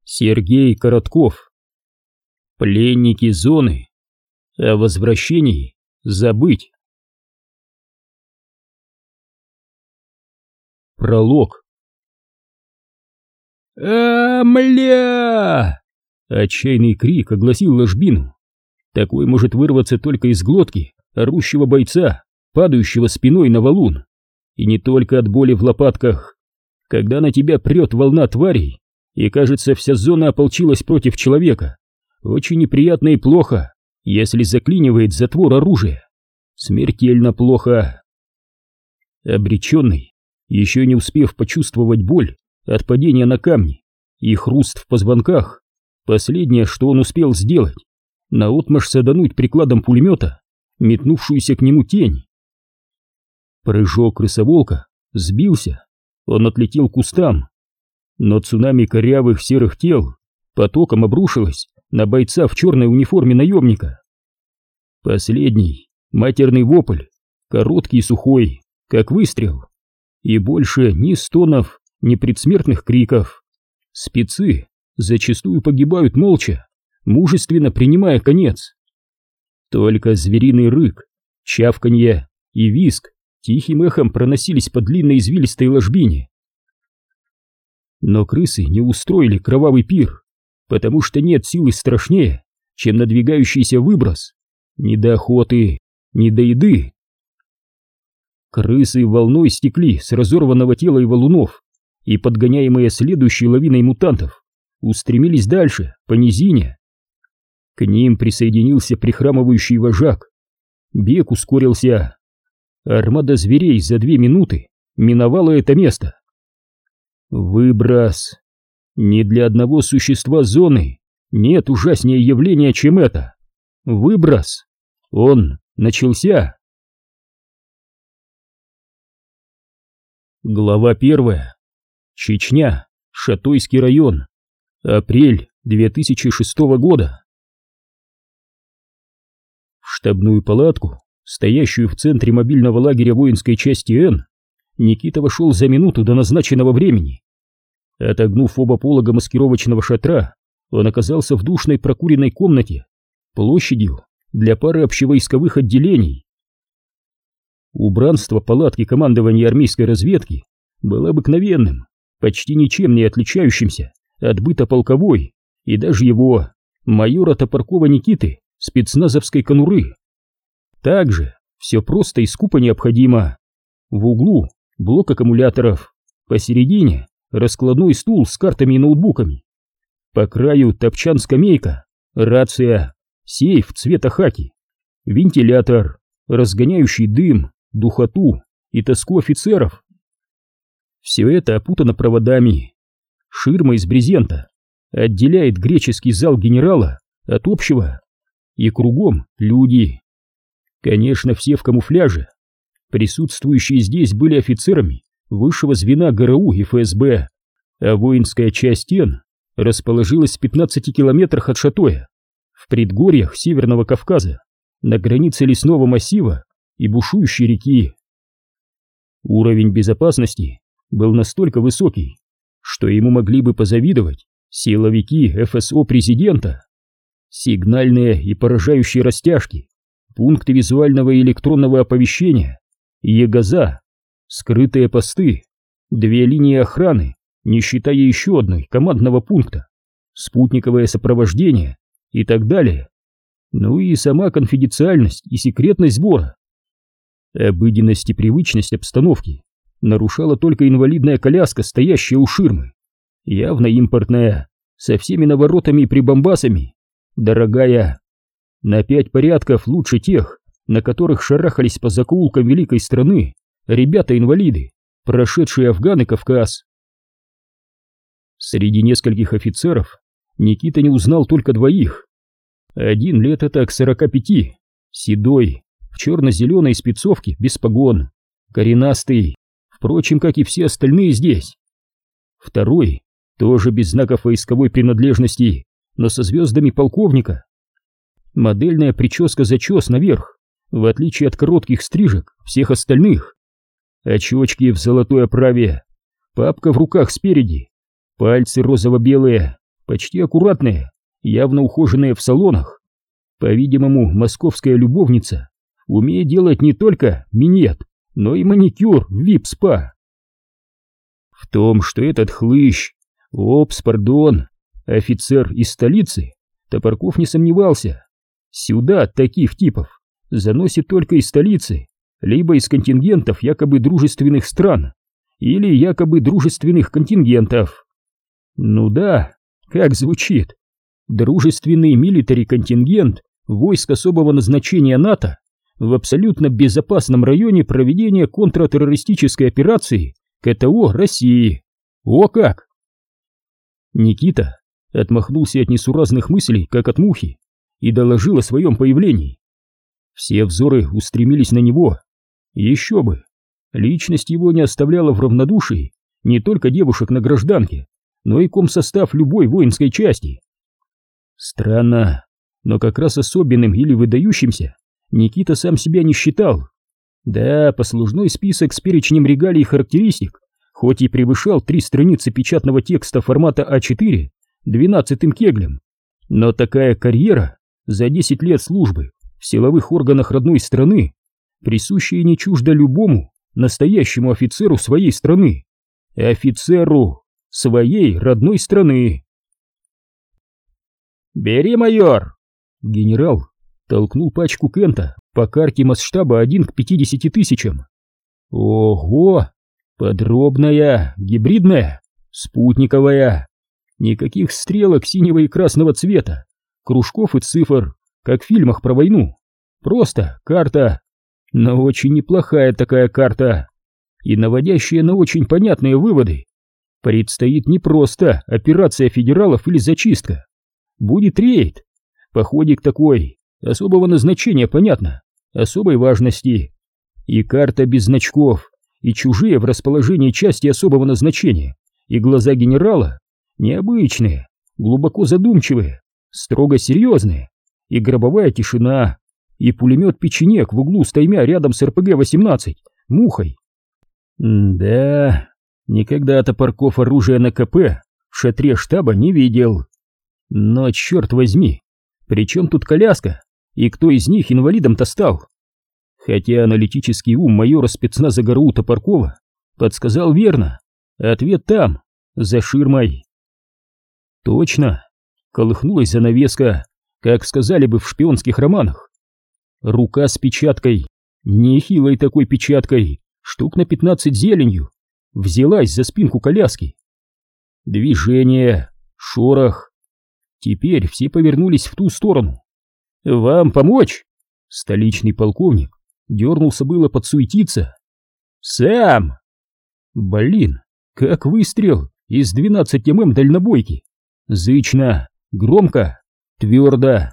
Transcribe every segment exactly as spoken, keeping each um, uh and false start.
Сергей Коротков. Пленники зоны. О возвращении забыть. Пролог. «А, мля!» Отчаянный крик огласил ложбину. Такой может вырваться только из глотки орущего бойца, падающего спиной на валун. И не только от боли в лопатках. Когда на тебя прет волна тварей, и кажется, вся зона ополчилась против человека, очень неприятно и плохо, если заклинивает затвор оружия. Смертельно плохо. Обреченный, еще не успев почувствовать боль от падения на камни и хруст в позвонках, последнее, что он успел сделать, наотмашь садануть прикладом пулемета метнувшуюся к нему тень. Прыжок крысоволка сбился, он отлетел к кустам, но цунами корявых серых тел потоком обрушилось на бойца в черной униформе наемника. Последний матерный вопль, короткий и сухой, как выстрел, и больше ни стонов, ни предсмертных криков. Спецы зачастую погибают молча, мужественно принимая конец. Только звериный рык, чавканье и визг тихим эхом проносились по длинной извилистой ложбине. Но крысы не устроили кровавый пир, потому что нет силы страшнее, чем надвигающийся выброс. Ни до охоты, ни до еды. Крысы волной стекли с разорванного тела и валунов, и, подгоняемые следующей лавиной мутантов, устремились дальше, по низине. К ним присоединился прихрамывающий вожак. Бег ускорился. Армада зверей за две минуты миновала это место. Выброс. Ни для одного существа зоны нет ужаснее явления, чем это. Выброс. Он начался. Глава первая. Чечня. Шатойский район. Апрель две тысячи шестого года. В штабную палатку, стоящую в центре мобильного лагеря воинской части Н, Никита вошел за минуту до назначенного времени. Отогнув оба полога маскировочного шатра, он оказался в душной прокуренной комнате, площадью для пары общевойсковых отделений. Убранство палатки командования армейской разведки было обыкновенным, почти ничем не отличающимся от быта полковой и даже его, майора Топоркова Никиты, спецназовской конуры. Также все просто и скупо необходимо. В углу блок аккумуляторов, посередине раскладной стул с картами и ноутбуками, по краю топчан-скамейка, рация, сейф цвета хаки, вентилятор, разгоняющий дым, духоту и тоску офицеров. Все это опутано проводами. Ширма из брезента отделяет греческий зал генерала от общего, и кругом люди. Конечно, все в камуфляже. Присутствующие здесь были офицерами высшего звена ГРУ и ФСБ, а воинская часть Н расположилась в пятнадцати километрах от Шатоя, в предгорьях Северного Кавказа, на границе лесного массива и бушующей реки. Уровень безопасности был настолько высокий, что ему могли бы позавидовать силовики ФСО президента. Сигнальные и поражающие растяжки, пункты визуального и электронного оповещения, ЕГАЗа, скрытые посты, две линии охраны, не считая еще одной командного пункта, спутниковое сопровождение и так далее. Ну и сама конфиденциальность и секретность сбора. Обыденность и привычность обстановки нарушала только инвалидная коляска, стоящая у ширмы, явно импортная, со всеми наворотами и прибамбасами, дорогая, на пять порядков лучше тех, на которых шарахались по закоулкам великой страны ребята-инвалиды, прошедшие Афган и Кавказ. Среди нескольких офицеров Никита не узнал только двоих. Один лет это к сорока пяти, седой, в черно-зеленой спецовке без погон, коренастый, впрочем, как и все остальные здесь. Второй, тоже без знаков войсковой принадлежности, но со звездами полковника. Модельная прическа-зачес наверх, в отличие от коротких стрижек всех остальных. Очечки в золотой оправе, папка в руках спереди, пальцы розово-белые, почти аккуратная, явно ухоженная в салонах. По-видимому, московская любовница умеет делать не только минет, но и маникюр в вип-спа. В том, что этот хлыщ, опс, пардон, офицер из столицы, Топорков не сомневался. Сюда таких типов заносит только из столицы, либо из контингентов якобы дружественных стран, или якобы дружественных контингентов. Ну да, как звучит. Дружественный милитари-контингент войск особого назначения НАТО в абсолютно безопасном районе проведения контртеррористической операции КТО России. О как! Никита отмахнулся от несуразных мыслей, как от мухи, и доложил о своем появлении. Все взоры устремились на него. Еще бы! Личность его не оставляла в равнодушии не только девушек на гражданке, но и комсостав любой воинской части. Странно, но как раз особенным или выдающимся Никита сам себя не считал. Да, послужной список с перечнем регалий и характеристик, хоть и превышал три страницы печатного текста формата а четыре двенадцатым кеглем, но такая карьера за десять лет службы в силовых органах родной страны, присущая не чуждо любому настоящему офицеру своей страны, офицеру своей родной страны. «Бери, майор!» Генерал толкнул пачку Кента по карте масштаба один к пятидесяти тысячам. Ого! Подробная, гибридная, спутниковая. Никаких стрелок синего и красного цвета, кружков и цифр, как в фильмах про войну. Просто карта. Но очень неплохая такая карта. И наводящая на очень понятные выводы. Предстоит не просто операция федералов или зачистка. Будет рейд. Походик такой, особого назначения, понятно, особой важности. И карта без значков, и чужие в расположении части особого назначения, и глаза генерала необычные, глубоко задумчивые, строго серьезные, и гробовая тишина, и пулемет-печенек в углу стоймя рядом с эр пэ гэ восемнадцать, мухой. Да, никогда Топорков оружия на ка пэ в шатре штаба не видел. Но черт возьми, при чем тут коляска, и кто из них инвалидом-то стал? Хотя аналитический ум майора спецназа ГРУ Топоркова подсказал верно, ответ там, за ширмой. Точно, колыхнулась занавеска, как сказали бы в шпионских романах. Рука с печаткой, нехилой такой печаткой, штук на пятнадцать зеленью, взялась за спинку коляски. Движение, шорох. Теперь все повернулись в ту сторону. «Вам помочь?» Столичный полковник дернулся было подсуетиться. «Сам!» Блин, как выстрел из двенадцати эм эм дальнобойки. Зычно, громко, твердо.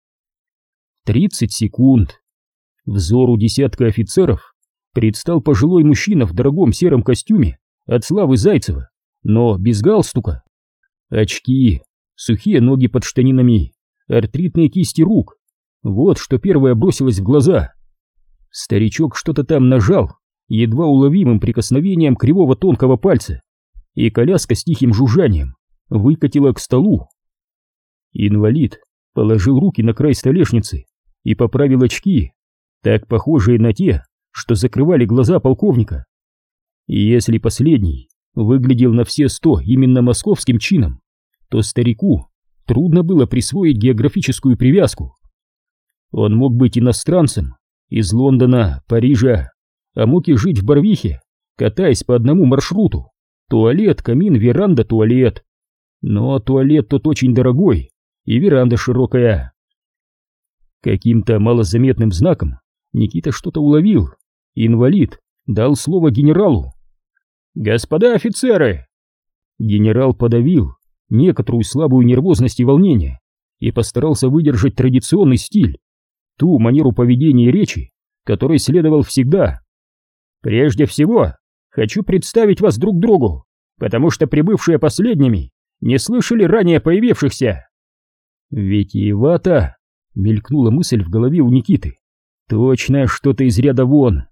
Тридцать секунд. Взору десятка офицеров предстал пожилой мужчина в дорогом сером костюме от Славы Зайцева, но без галстука. Очки, сухие ноги под штанинами, артритные кисти рук. Вот что первое бросилось в глаза. Старичок что-то там нажал едва уловимым прикосновением кривого тонкого пальца, и коляска с тихим жужжанием выкатила к столу. Инвалид положил руки на край столешницы и поправил очки, так похожие на те, что закрывали глаза полковника. И если последний выглядел на все сто именно московским чином, то старику трудно было присвоить географическую привязку. Он мог быть иностранцем из Лондона, Парижа, а мог и жить в Барвихе, катаясь по одному маршруту: туалет, камин, веранда, туалет. Но туалет тот очень дорогой, и веранда широкая. Каким-то малозаметным знаком Никита что-то уловил. Инвалид дал слово генералу. «Господа офицеры!» Генерал подавил некоторую слабую нервозность и волнение и постарался выдержать традиционный стиль, ту манеру поведения и речи, которой следовал всегда. «Прежде всего, хочу представить вас друг другу, потому что прибывшие последними не слышали ранее появившихся». «Витиевато», — мелькнула мысль в голове у Никиты. «Точно что-то из ряда вон».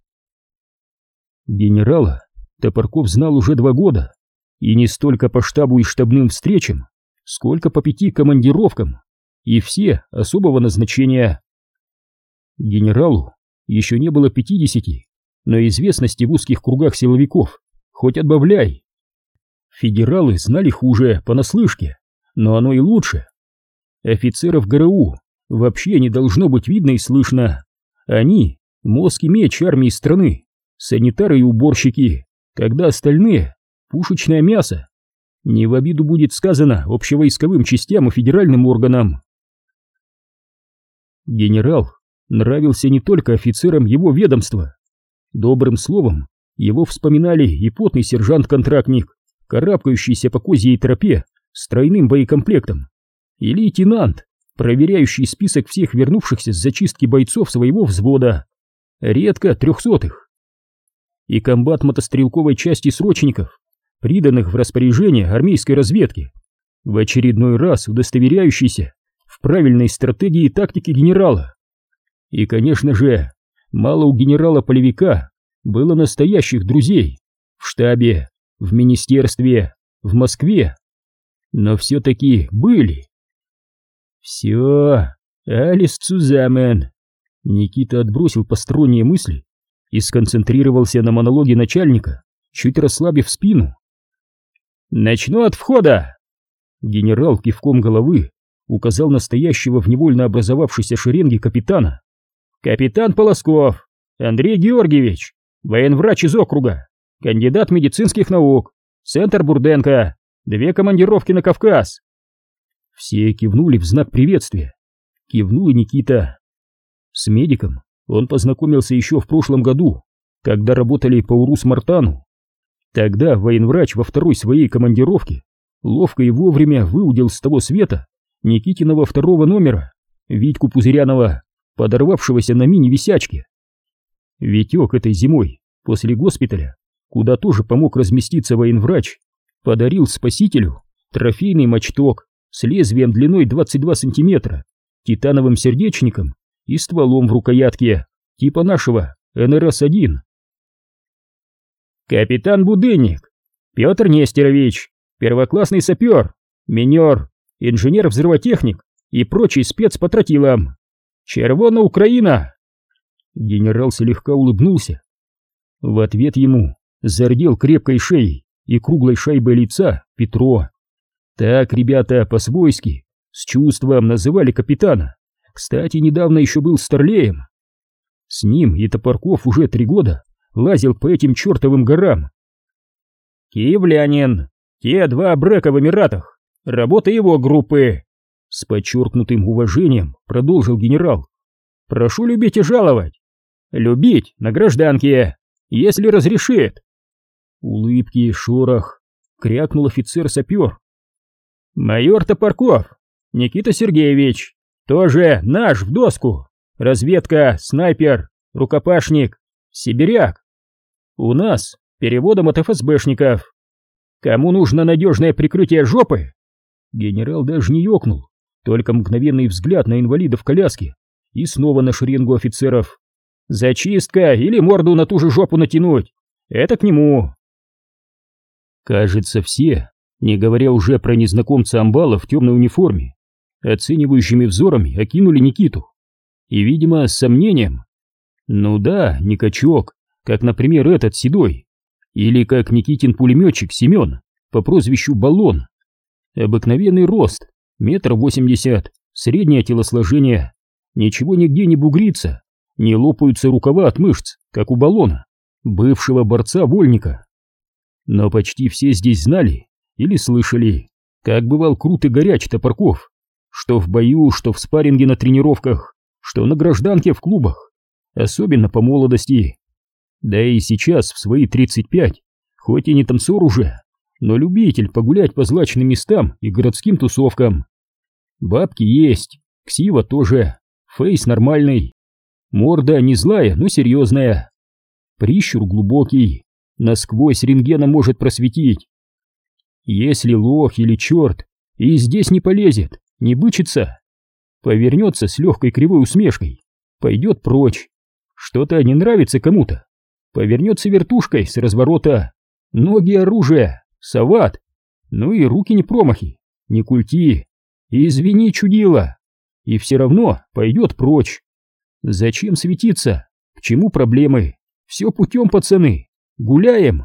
Генерала Топорков знал уже два года, и не столько по штабу и штабным встречам, сколько по пяти командировкам, и все особого назначения. Генералу еще не было пятидесяти, но известности в узких кругах силовиков хоть отбавляй. Федералы знали хуже понаслышке, но оно и лучше. Офицеров ГРУ вообще не должно быть видно и слышно. Они — мозг и меч армии страны, санитары и уборщики, когда остальные — пушечное мясо. Не в обиду будет сказано общевойсковым частям и федеральным органам. Генерал нравился не только офицерам его ведомства. Добрым словом его вспоминали и потный сержант-контрактник, карабкающийся по козьей тропе с тройным боекомплектом, и лейтенант, проверяющий список всех вернувшихся с зачистки бойцов своего взвода, редко трехсотых. И комбат мотострелковой части срочников, приданных в распоряжение армейской разведки, в очередной раз удостоверяющийся в правильной стратегии и тактике генерала. И, конечно же, мало у генерала-полевика было настоящих друзей в штабе, в министерстве, в Москве, но все-таки были. Все, alles zusammen. Никита отбросил посторонние мысли и сконцентрировался на монологе начальника, чуть расслабив спину. «Начну от входа!» Генерал кивком головы указал на стоящего в невольно образовавшейся шеренге капитана. «Капитан Полосков, Андрей Георгиевич, военврач из округа, кандидат медицинских наук, центр Бурденко, две командировки на Кавказ». Все кивнули в знак приветствия. Кивнул и Никита. С медиком он познакомился еще в прошлом году, когда работали по Урус-Мартану. Тогда военврач во второй своей командировке ловко и вовремя выудил с того света Никитиного второго номера, Витьку Пузырянова, подорвавшегося на мини-висячке. Витек этой зимой, после госпиталя, куда тоже помог разместиться военврач, подарил спасителю трофейный мачток с лезвием длиной двадцать два сантиметра, титановым сердечником и стволом в рукоятке, типа нашего эн эр эс один. Капитан Будынник, Петр Нестерович, первоклассный сапер, минер, инженер-взрывотехник и прочий спец по тротилам. Червона Украина! Генерал слегка улыбнулся. В ответ ему зардел крепкой шеей и круглой шайбой лица Петро. Так ребята по-свойски, с чувством называли капитана. Кстати, недавно еще был старлеем. С ним и Топорков уже три года лазил по этим чертовым горам. Киевлянин, те два брека в Эмиратах, работа его группы. С подчеркнутым уважением продолжил генерал. Прошу любить и жаловать. Любить на гражданке, если разрешит. Улыбки, шорох, крякнул офицер-сапер. Майор Топорков, Никита Сергеевич, тоже наш в доску. Разведка, снайпер, рукопашник, сибиряк. У нас переводом от эф эс бэшников. Кому нужно надежное прикрытие жопы? Генерал даже не ёкнул, только мгновенный взгляд на инвалида в коляске и снова на шеренгу офицеров. Зачистка или морду на ту же жопу натянуть? Это к нему. Кажется, все, не говоря уже про незнакомца амбала в темной униформе, оценивающими взорами окинули Никиту. И, видимо, с сомнением. Ну да, не качок, как, например, этот седой. Или как Никитин пулеметчик Семен по прозвищу Баллон. Обыкновенный рост, метр восемьдесят, среднее телосложение. Ничего нигде не бугрится, не лопаются рукава от мышц, как у Баллона, бывшего борца-вольника. Но почти все здесь знали или слышали, как бывал крут и горяч Топорков, что в бою, что в спарринге на тренировках, что на гражданке в клубах, особенно по молодости. Да и сейчас, в свои тридцать пять, хоть и не танцор уже, но любитель погулять по злачным местам и городским тусовкам. Бабки есть, ксива тоже, фейс нормальный, морда не злая, но серьезная, прищур глубокий, насквозь рентгена может просветить. Если лох или черт и здесь не полезет, не бычится, повернется с легкой кривой усмешкой, пойдет прочь. Что-то не нравится кому-то, повернется вертушкой с разворота, ноги оружие, соват, ну и руки не промахи, не культи, извини, чудила, и все равно пойдет прочь. Зачем светиться? К чему проблемы? Все путем, пацаны, гуляем.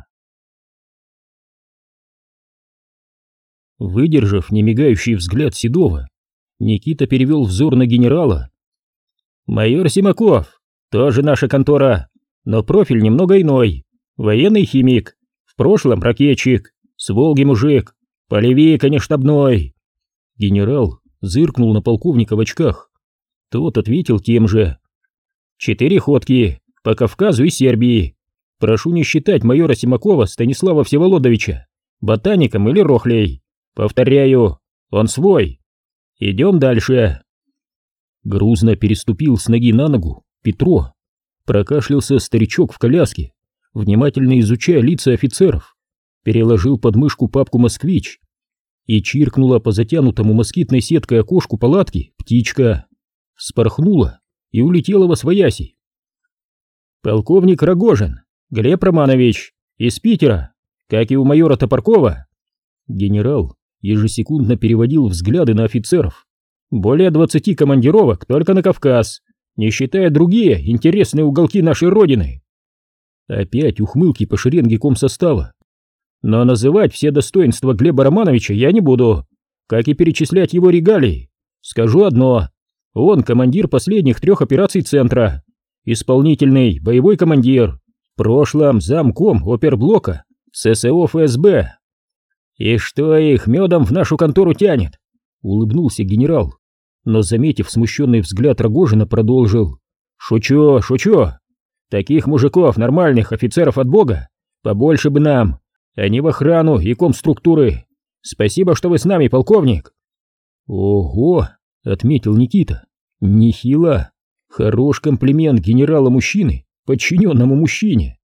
Выдержав немигающий взгляд Седова, Никита перевел взор на генерала. «Майор Симаков, тоже наша контора, но профиль немного иной. Военный химик, в прошлом ракетчик, с Волги мужик, полевик, а не штабной». Генерал зыркнул на полковника в очках. Тот ответил тем же. «Четыре ходки по Кавказу и Сербии. Прошу не считать майора Симакова Станислава Всеволодовича ботаником или рохлей. Повторяю, он свой. Идем дальше». Грузно переступил с ноги на ногу Петро. Прокашлялся старичок в коляске, внимательно изучая лица офицеров. Переложил под мышку папку «Москвич». И чиркнула по затянутому москитной сеткой окошку палатки птичка. Вспорхнула и улетела восвояси. «Полковник Рогожин, Глеб Романович, из Питера, как и у майора Топоркова». Генерал ежесекундно переводил взгляды на офицеров. «Более двадцати командировок только на Кавказ, не считая другие интересные уголки нашей родины». Опять ухмылки по шеренге комсостава. «Но называть все достоинства Глеба Романовича я не буду, как и перечислять его регалии. Скажу одно: он командир последних трех операций Центра, исполнительный боевой командир, в прошлом замком оперблока ССО ФСБ». «И что их медом в нашу контору тянет?» — улыбнулся генерал, но, заметив смущенный взгляд Рогожина, продолжил. «Шучу, шучу. Таких мужиков, нормальных офицеров от Бога, побольше бы нам, а не в охрану и комструктуры. Спасибо, что вы с нами, полковник». «Ого!» — отметил Никита. «Нехило. Хорош комплимент генерала-мужчины подчиненному мужчине».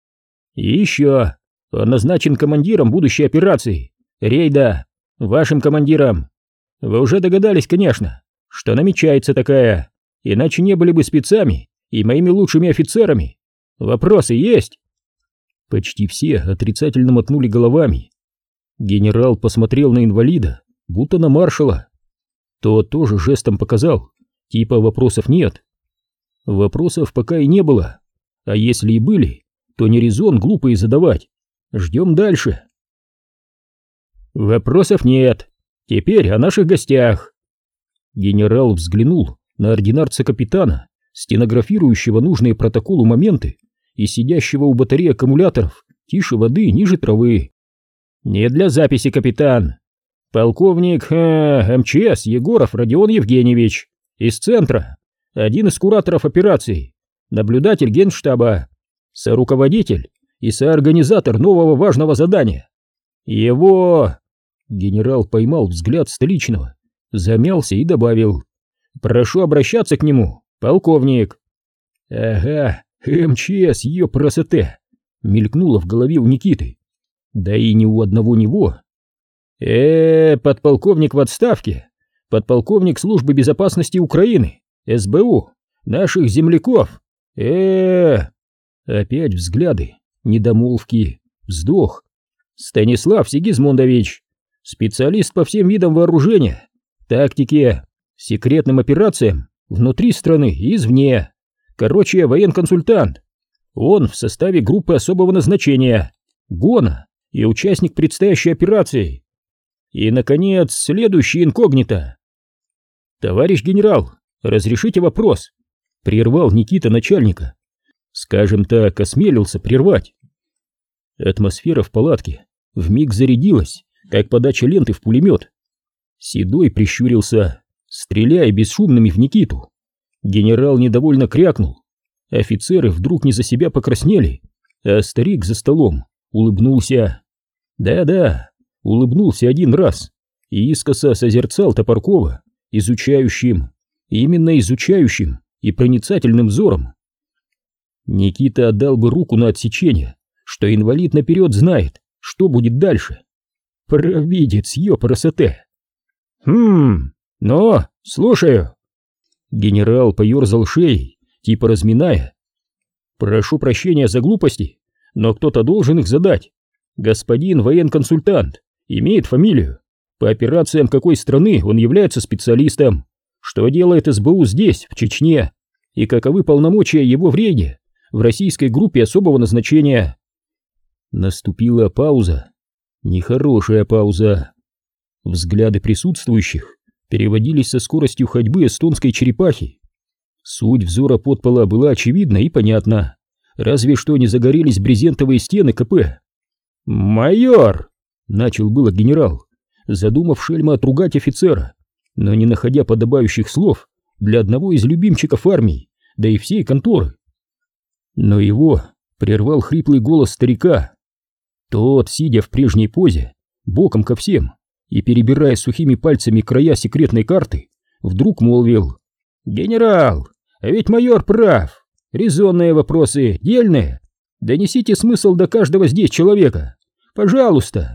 «И еще. Он назначен командиром будущей операции, рейда, вашим командиром. Вы уже догадались, конечно, что намечается такая, иначе не были бы спецами и моими лучшими офицерами. Вопросы есть?» Почти все отрицательно мотнули головами. Генерал посмотрел на инвалида, будто на маршала. Тот тоже жестом показал, типа вопросов нет. Вопросов пока и не было, а если и были, то не резон глупые задавать. Ждем дальше. «Вопросов нет. Теперь о наших гостях». Генерал взглянул на ординарца-капитана, стенографирующего нужные протоколу моменты и сидящего у батареи аккумуляторов тише воды, ниже травы. «Не для записи, капитан. Полковник э, МЧС Егоров Родион Евгеньевич, из Центра, один из кураторов операции, наблюдатель Генштаба, соруководитель и соорганизатор нового важного задания. Его...» Генерал поймал взгляд столичного, замялся и добавил: «Прошу обращаться к нему, полковник». «Ага, МЧС, ее красота!» мелькнуло в голове у Никиты. Да и не у одного него. э подполковник в отставке, подполковник службы безопасности Украины, СБУ, наших земляков. э Опять взгляды, недомолвки, вздох. Станислав Сигизмундович, специалист по всем видам вооружения, тактике, секретным операциям внутри страны и извне. Короче, военконсультант. Он в составе группы особого назначения, ГОНа, и участник предстоящей операции. И, наконец, следующий инкогнито. «Товарищ генерал, разрешите вопрос?» Прервал Никита начальника. Скажем так, осмелился прервать. Атмосфера в палатке вмиг зарядилась, как подача ленты в пулемет. Седой прищурился, стреляя бесшумными в Никиту. Генерал недовольно крякнул. Офицеры вдруг не за себя покраснели, а старик за столом улыбнулся. Да-да, улыбнулся один раз и искоса созерцал Топоркова изучающим, именно изучающим и проницательным взором. Никита отдал бы руку на отсечение, что инвалид наперед знает, что будет дальше. Провидец, ёпрасоте. «Хм, ну, слушаю». Генерал поерзал шеей, типа разминая. «Прошу прощения за глупости, но кто-то должен их задать. Господин военконсультант имеет фамилию. по операциям какой страны он является специалистом, что делает эс бэ у здесь, в Чечне, и каковы полномочия его в рейде, в российской группе особого назначения. Наступила пауза, нехорошая пауза. Взгляды присутствующих переводились со скоростью ходьбы эстонской черепахи. Суть взора подпола была очевидна и понятна, разве что не загорелись брезентовые стены ка пэ. «Майор!» — начал было генерал, задумав шельма отругать офицера, но не находя подобающих слов для одного из любимчиков армии, да и всей конторы. Но его прервал хриплый голос старика. Тот, сидя в прежней позе, боком ко всем и перебирая сухими пальцами края секретной карты, вдруг молвил: «Генерал, а ведь майор прав. Резонные вопросы, дельные. Донесите смысл до каждого здесь человека. Пожалуйста».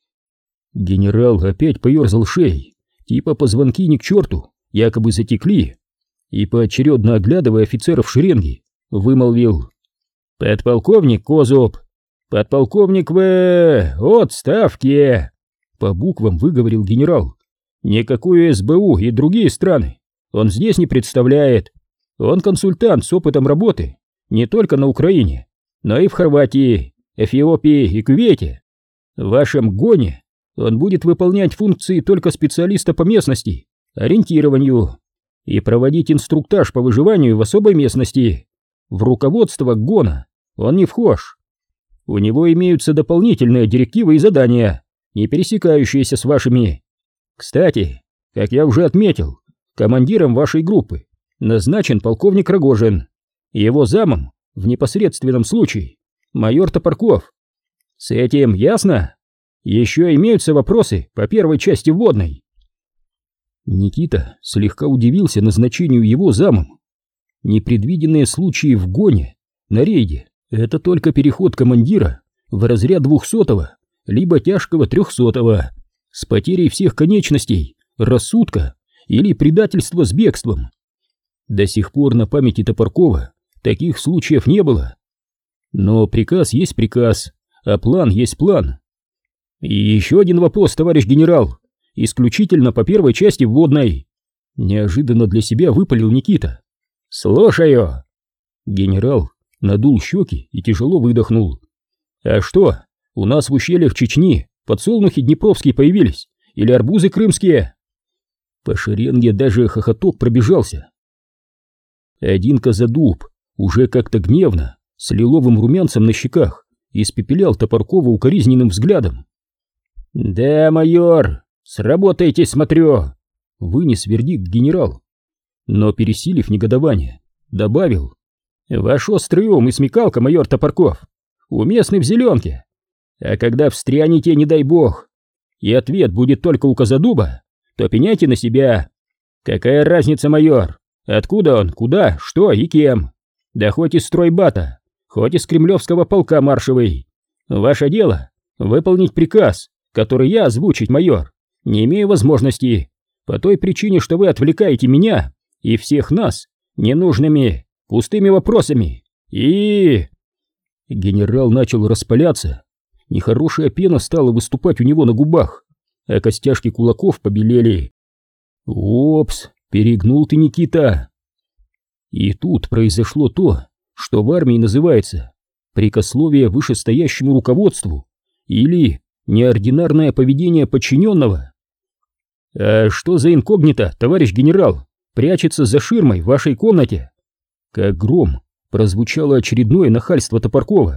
Генерал опять поерзал шеей, типа позвонки ни к черту, якобы затекли, и, поочередно оглядывая офицеров шеренги, вымолвил: «Подполковник Козуб, подполковник В. отставке!» По буквам выговорил генерал. «Никакую эс бэ у и другие страны он здесь не представляет. Он консультант с опытом работы не только на Украине, но и в Хорватии, Эфиопии и Кувейте. В вашем ГОНе он будет выполнять функции только специалиста по местности, ориентированию, и проводить инструктаж по выживанию в особой местности. В руководство ГОНа он не вхож. У него имеются дополнительные директивы и задания, не пересекающиеся с вашими. Кстати, как я уже отметил, командиром вашей группы назначен полковник Рогожин, его замом в непосредственном случае майор Топорков. С этим ясно? Еще имеются вопросы по первой части вводной?» Никита слегка удивился назначению его замом. Непредвиденные случаи в ГОНе, на рейде, это только переход командира в разряд двухсотого, либо тяжкого трехсотого, с потерей всех конечностей, рассудка или предательство с бегством. До сих пор на памяти Топоркова таких случаев не было. Но приказ есть приказ, а план есть план. И еще один вопрос, товарищ генерал, исключительно по первой части вводной. Неожиданно для себя выпалил Никита. «Слушаю!» Генерал надул щеки и тяжело выдохнул. «А что, у нас в ущельях Чечни подсолнухи днепровские появились? Или арбузы крымские?» По шеренге даже хохоток пробежался. Один Казадуб уже как-то гневно, с лиловым румянцем на щеках, испепелял Топоркова укоризненным взглядом. «Да, майор, сработайте, смотрю!» — вынес вердикт генерал. Но, пересилив негодование, добавил: «Ваш острый ум и смекалка, майор Топорков, уместны в зеленке. А когда встрянете, не дай бог, и ответ будет только у Казадуба, то пеняйте на себя. Какая разница, майор, откуда он, куда, что и кем? Да хоть из стройбата, хоть из кремлевского полка маршевый. Ваше дело — выполнить приказ, который я озвучить, майор, не имею возможности, по той причине, что вы отвлекаете меня и всех нас ненужными, пустыми вопросами. И...» Генерал начал распаляться, нехорошая пена стала выступать у него на губах, а костяшки кулаков побелели. «Опс, перегнул ты, Никита!» И тут произошло то, что в армии называется прикословие вышестоящему руководству или неординарное поведение подчиненного. «А что за инкогнито, товарищ генерал, прячется за ширмой в вашей комнате?» Как гром прозвучало очередное нахальство Топоркова.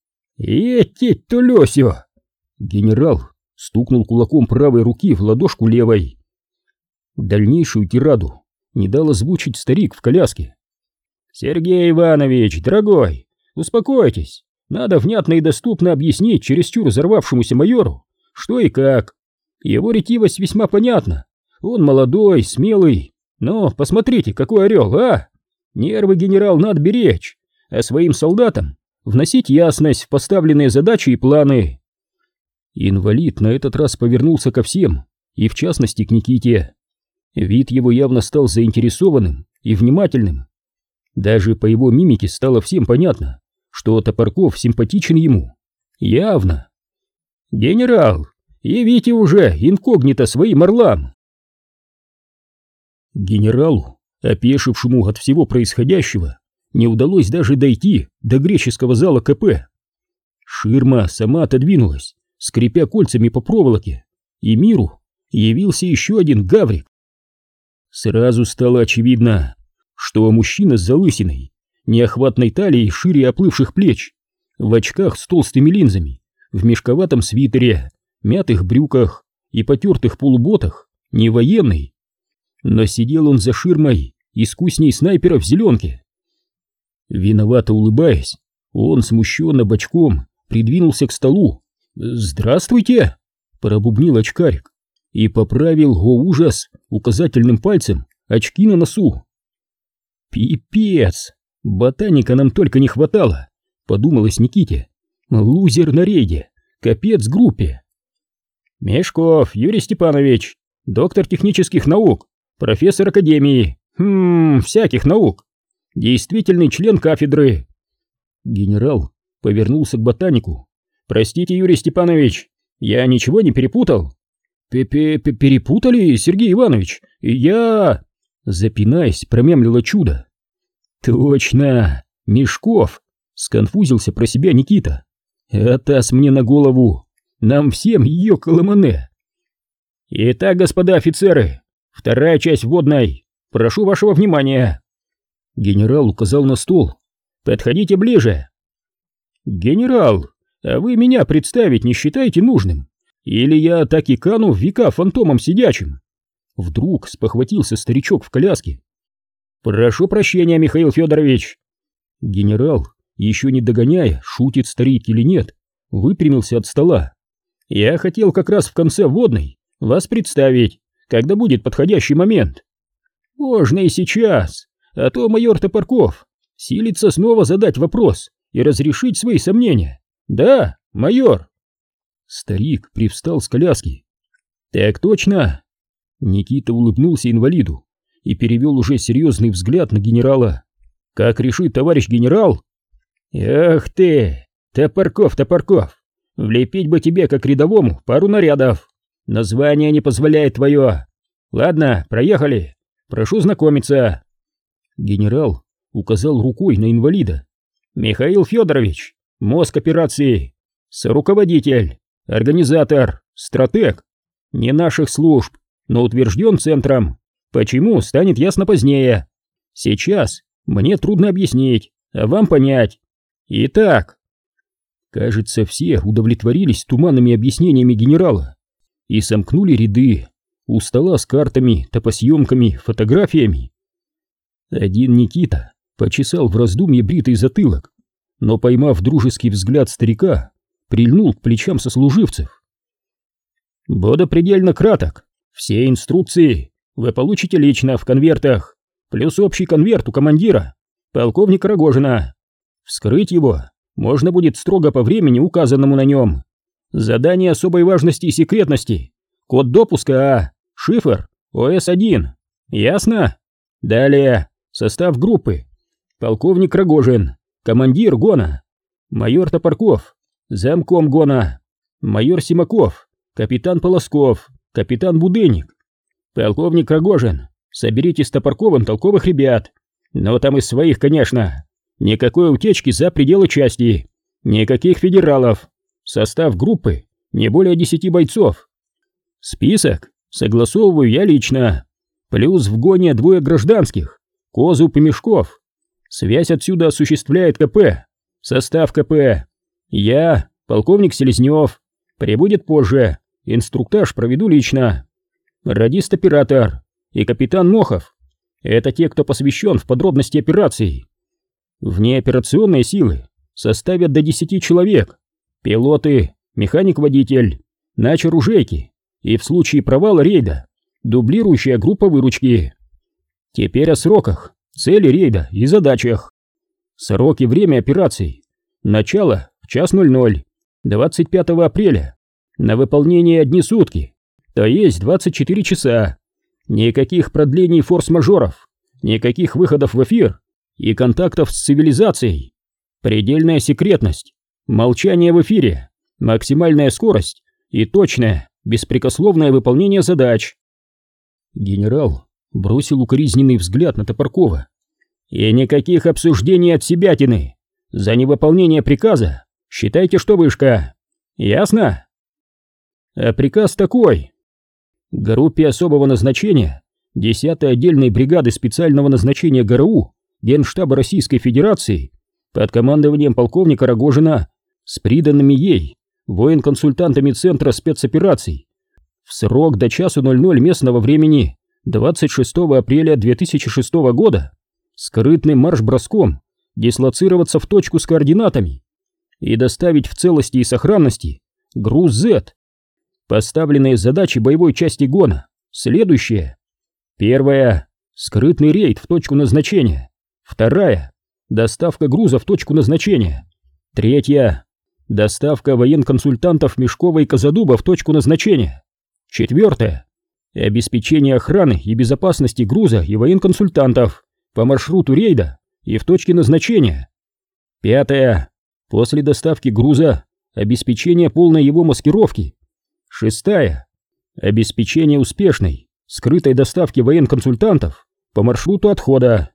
«Эти тулёсю!» Генерал стукнул кулаком правой руки в ладошку левой. Дальнейшую тираду не дал озвучить старик в коляске. «Сергей Иванович, дорогой, успокойтесь. Надо внятно и доступно объяснить чересчур взорвавшемуся майору, что и как. Его ретивость весьма понятна. Он молодой, смелый, но посмотрите, какой орел, а! Нервы, генерал, надо беречь, а своим солдатам вносить ясность в поставленные задачи и планы». Инвалид на этот раз повернулся ко всем, и в частности к Никите. Вид его явно стал заинтересованным и внимательным. Даже по его мимике стало всем понятно, что Топорков симпатичен ему. Явно. «Генерал, Явите уже инкогнито своим орлам. Генералу, опешившему от всего происходящего, не удалось даже дойти до греческого зала КП. Ширма сама отодвинулась, скрипя кольцами по проволоке, и миру явился еще один гаврик. Сразу стало очевидно, что мужчина с залысиной, неохватной талией шире оплывших плеч, в очках с толстыми линзами, в мешковатом свитере, мятых брюках и потертых полуботах не военный. Но сидел он за ширмой искусней снайпера в зеленке. Виновато улыбаясь, он смущенно бочком придвинулся к столу. «Здравствуйте!» — пробубнил очкарик и поправил, о ужас, указательным пальцем очки на носу. «Пипец! Ботаника нам только не хватало!» — подумалось Никите. «Лузер на рейде! Капец группе!» «Мешков Юрий Степанович, доктор технических наук, профессор академии, хм, всяких наук, действительный член кафедры». Генерал повернулся к ботанику. «Простите, Юрий Степанович, я ничего не перепутал?» «П-п-перепутали, Сергей Иванович, я...» Запинаясь, промямлило чудо. «Точно, Мешков!» — сконфузился про себя Никита. «Атас мне на голову! Нам всем ее коломане!» «Итак, господа офицеры, вторая часть вводной. Прошу вашего внимания!» Генерал указал на стол. «Подходите ближе!» «Генерал, а вы меня представить не считаете нужным? Или я так и кану в века фантомом сидячим?» Вдруг спохватился старичок в коляске. «Прошу прощения, Михаил Федорович!» Генерал, еще не догоняя, шутит старик или нет, выпрямился от стола. «Я хотел как раз в конце вводной вас представить, когда будет подходящий момент. Можно и сейчас, а то майор Топорков силится снова задать вопрос и разрешить свои сомнения. Да, майор?» Старик привстал с коляски. «Так точно!» Никита улыбнулся инвалиду и перевел уже серьезный взгляд на генерала. «Как решит товарищ генерал?» «Эх ты, Топорков, Топорков, влепить бы тебе, как рядовому, пару нарядов. Название не позволяет твое. Ладно, проехали. Прошу знакомиться». Генерал указал рукой на инвалида. «Михаил Федорович, мозг операции, соруководитель, организатор, стратег. Не наших служб, но утвержден центром. Почему, станет ясно позднее. Сейчас мне трудно объяснить, а вам понять. Итак...» Кажется, все удовлетворились туманными объяснениями генерала и сомкнули ряды у стола с картами, топосъемками, фотографиями. Один Никита почесал в раздумье бритый затылок, но, поймав дружеский взгляд старика, прильнул к плечам сослуживцев. «Буду предельно краток. Все инструкции вы получите лично в конвертах, плюс общий конверт у командира, полковника Рогожина. Вскрыть его можно будет строго по времени, указанному на нем. Задание особой важности и секретности, код допуска А, шифр О С один. Ясно? Далее состав группы: полковник Рогожин, командир ГОНа, майор Топорков, замком ГОНа, майор Симаков, капитан Полосков, капитан Буденник. Полковник Рогожин, соберите с Топорковым толковых ребят, но там из своих, конечно. Никакой утечки за пределы части, никаких федералов. Состав группы не более десяти бойцов. Список согласовываю я лично. Плюс в ГОНе двое гражданских, Козуб и Мешков. Связь отсюда осуществляет КП. Состав КП: я, полковник Селезнев, прибудет позже, инструктаж проведу лично. Радист-оператор и капитан Мохов — это те, кто посвящен в подробности операции. Внеоперационные силы составят до десяти человек: пилоты, механик-водитель, начоружейки и в случае провала рейда дублирующая группа выручки. Теперь о сроках, цели рейда и задачах. Сроки, время операций: начало в час ноль ноль, двадцать пятого апреля. На выполнение одни сутки, то есть двадцать четыре часа. Никаких продлений форс-мажоров, никаких выходов в эфир и контактов с цивилизацией. Предельная секретность, молчание в эфире, максимальная скорость и точное, беспрекословное выполнение задач. Генерал бросил укоризненный взгляд на Топоркова. И никаких обсуждений от себятины. За невыполнение приказа считайте, что вышка. Ясно? А приказ такой. Группе особого назначения десятой отдельной бригады специального назначения ГРУ Генштаба Российской Федерации под командованием полковника Рогожина с приданными ей воин-консультантами Центра спецопераций в срок до часу ноль ноль местного времени двадцать шестого апреля две тысячи шестого года скрытным марш-броском дислоцироваться в точку с координатами и доставить в целости и сохранности груз Z. Поставленные задачи боевой части ГОНа следующие. Первая — скрытный рейд в точку назначения. Вторая — доставка груза в точку назначения. Третья — доставка военконсультантов Мешкова и Козадуба в точку назначения. Четвертая — обеспечение охраны и безопасности груза и военконсультантов по маршруту рейда и в точке назначения. Пятая — после доставки груза обеспечение полной его маскировки. Шестая — обеспечение успешной скрытой доставки военконсультантов по маршруту отхода.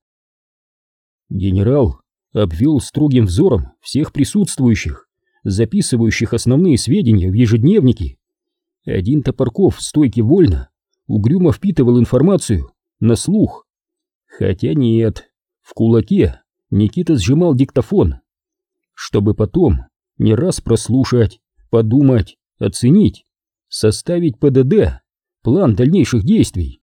Генерал обвел строгим взором всех присутствующих, записывающих основные сведения в ежедневнике. Один Топорков в стойке вольно угрюмо впитывал информацию на слух. Хотя нет, в кулаке Никита сжимал диктофон, чтобы потом не раз прослушать, подумать, оценить, составить ПДД, план дальнейших действий.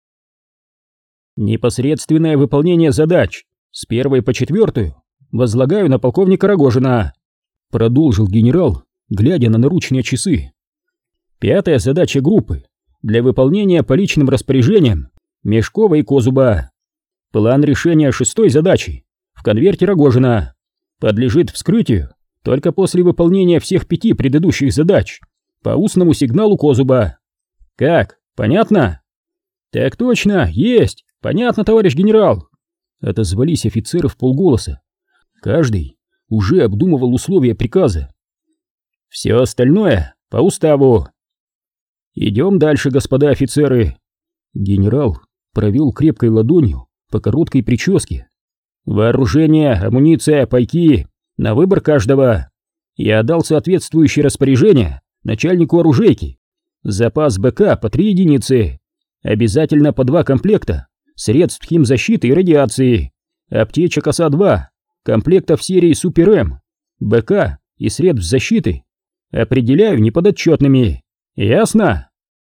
Непосредственное выполнение задач с первой по четвертую возлагаю на полковника Рогожина, продолжил генерал, глядя на наручные часы. Пятая задача группы для выполнения по личным распоряжениям Мешкова и Козуба. План решения шестой задачи в конверте Рогожина подлежит вскрытию только после выполнения всех пяти предыдущих задач по устному сигналу Козуба. Как, понятно? Так точно, есть, понятно, товарищ генерал. Отозвались офицеры вполголоса. Каждый уже обдумывал условия приказа. Все остальное по уставу. Идем дальше, господа офицеры. Генерал провел крепкой ладонью по короткой прическе. Вооружение, амуниция, пайки на выбор каждого. Я дал соответствующее распоряжение начальнику оружейки. Запас БК по три единицы. Обязательно по два комплекта средств химзащиты и радиации. Аптечек ОСА-два, комплектов серии Супер-М, БК и средств защиты определяю неподотчетными. Ясно?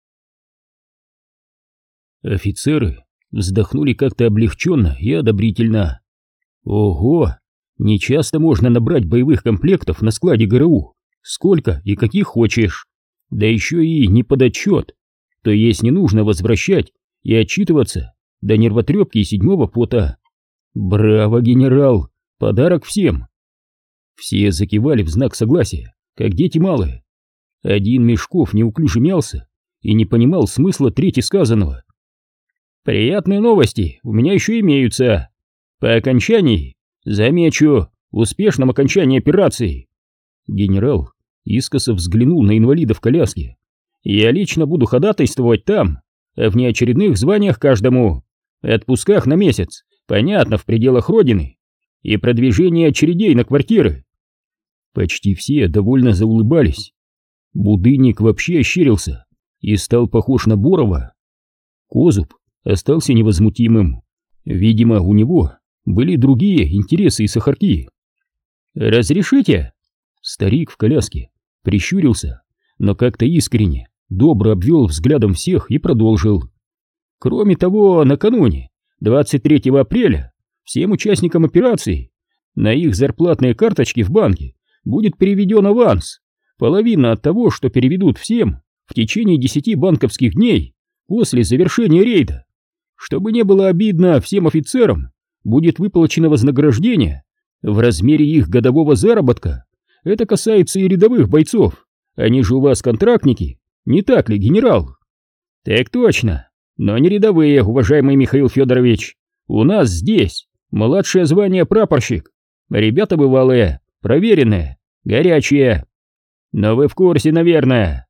Офицеры вздохнули как-то облегченно и одобрительно. Ого! Нечасто можно набрать боевых комплектов на складе ГРУ. Сколько и каких хочешь. Да еще и не под отчет. То есть не нужно возвращать и отчитываться до нервотрепки и седьмого пота. Браво, генерал! Подарок всем! Все закивали в знак согласия, как дети малые. Один Мешков неуклюже мялся и не понимал смысла трети сказанного. Приятные новости у меня еще имеются. По окончании, замечу, успешном окончании операции. Генерал искоса взглянул на инвалида в коляске. Я лично буду ходатайствовать там, в неочередных званиях каждому, отпусках на месяц, понятно, в пределах родины, и продвижении очередей на квартиры. Почти все довольно заулыбались. Будынник вообще ощерился и стал похож на Борова. Козуб остался невозмутимым. Видимо, у него были другие интересы и сахарки. «Разрешите?» Старик в коляске прищурился, но как-то искренне, добро обвел взглядом всех и продолжил. «Кроме того, накануне, двадцать третьего апреля, всем участникам операции на их зарплатные карточки в банке будет переведен аванс, половина от того, что переведут всем в течение десяти банковских дней после завершения рейда. Чтобы не было обидно всем офицерам, будет выплачено вознаграждение в размере их годового заработка. Это касается и рядовых бойцов, они же у вас контрактники, не так ли, генерал?» «Так точно, но не рядовые, уважаемый Михаил Федорович. У нас здесь младшее звание прапорщик, ребята бывалые, проверенные, горячие. Но вы в курсе, наверное.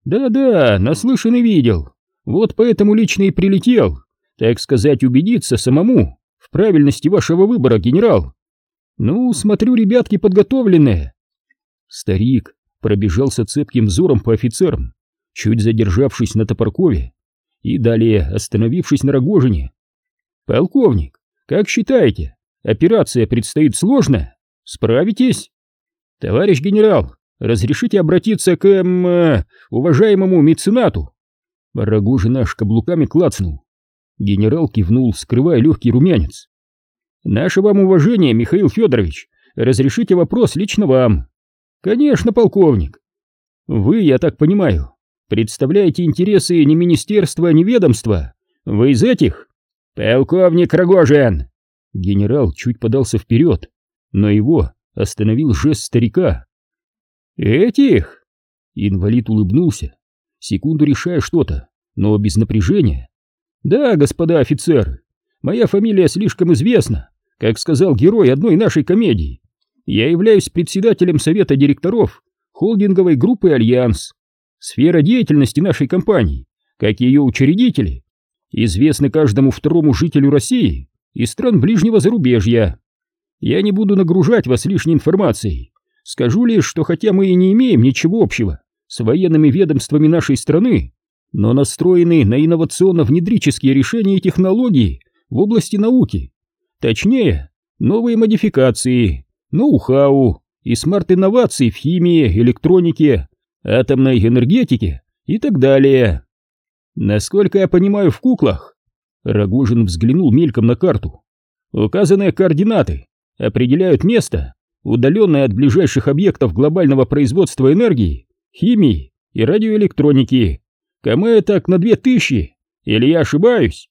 Да-да, наслышан и видел. Вот поэтому лично и прилетел, так сказать, убедиться самому в правильности вашего выбора, генерал. Ну, смотрю, ребятки подготовленные. Старик пробежался цепким взором по офицерам, чуть задержавшись на Топоркове и далее остановившись на Рогожине. Полковник, как считаете, операция предстоит сложная? Справитесь? Товарищ генерал, разрешите обратиться к эм, уважаемому меценату? Рогожин аж каблуками клацнул. Генерал кивнул, скрывая легкий румянец. Наше вам уважение, Михаил Федорович. Разрешите вопрос лично вам. Конечно, полковник. Вы, я так понимаю, представляете интересы ни министерства, ни ведомства. Вы из этих? Полковник Рогожин! Генерал чуть подался вперед, но его остановил жест старика. Этих? Инвалид улыбнулся, секунду решая что-то, но без напряжения. Да, господа офицеры, моя фамилия слишком известна, как сказал герой одной нашей комедии. Я являюсь председателем совета директоров холдинговой группы «Альянс». Сфера деятельности нашей компании, как и ее учредители, известны каждому второму жителю России и стран ближнего зарубежья. Я не буду нагружать вас лишней информацией. Скажу лишь, что хотя мы и не имеем ничего общего с военными ведомствами нашей страны, но настроены на инновационно-внедрические решения и технологии в области науки. Точнее, новые модификации, ноу-хау и смарт-инновации в химии, электронике, атомной энергетике и так далее. Насколько я понимаю в куклах, Рогожин взглянул мельком на карту. Указанные координаты определяют место, удаленное от ближайших объектов глобального производства энергии, химии и радиоэлектроники. Км так на две тысячи, или я ошибаюсь?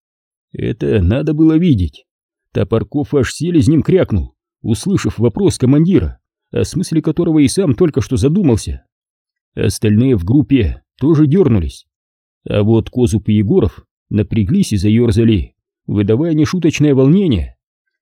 Это надо было видеть. Топорков аж селезнем крякнул, услышав вопрос командира, о смысле которого и сам только что задумался. Остальные в группе тоже дернулись. А вот Козуб и Егоров напряглись и заерзали, выдавая нешуточное волнение.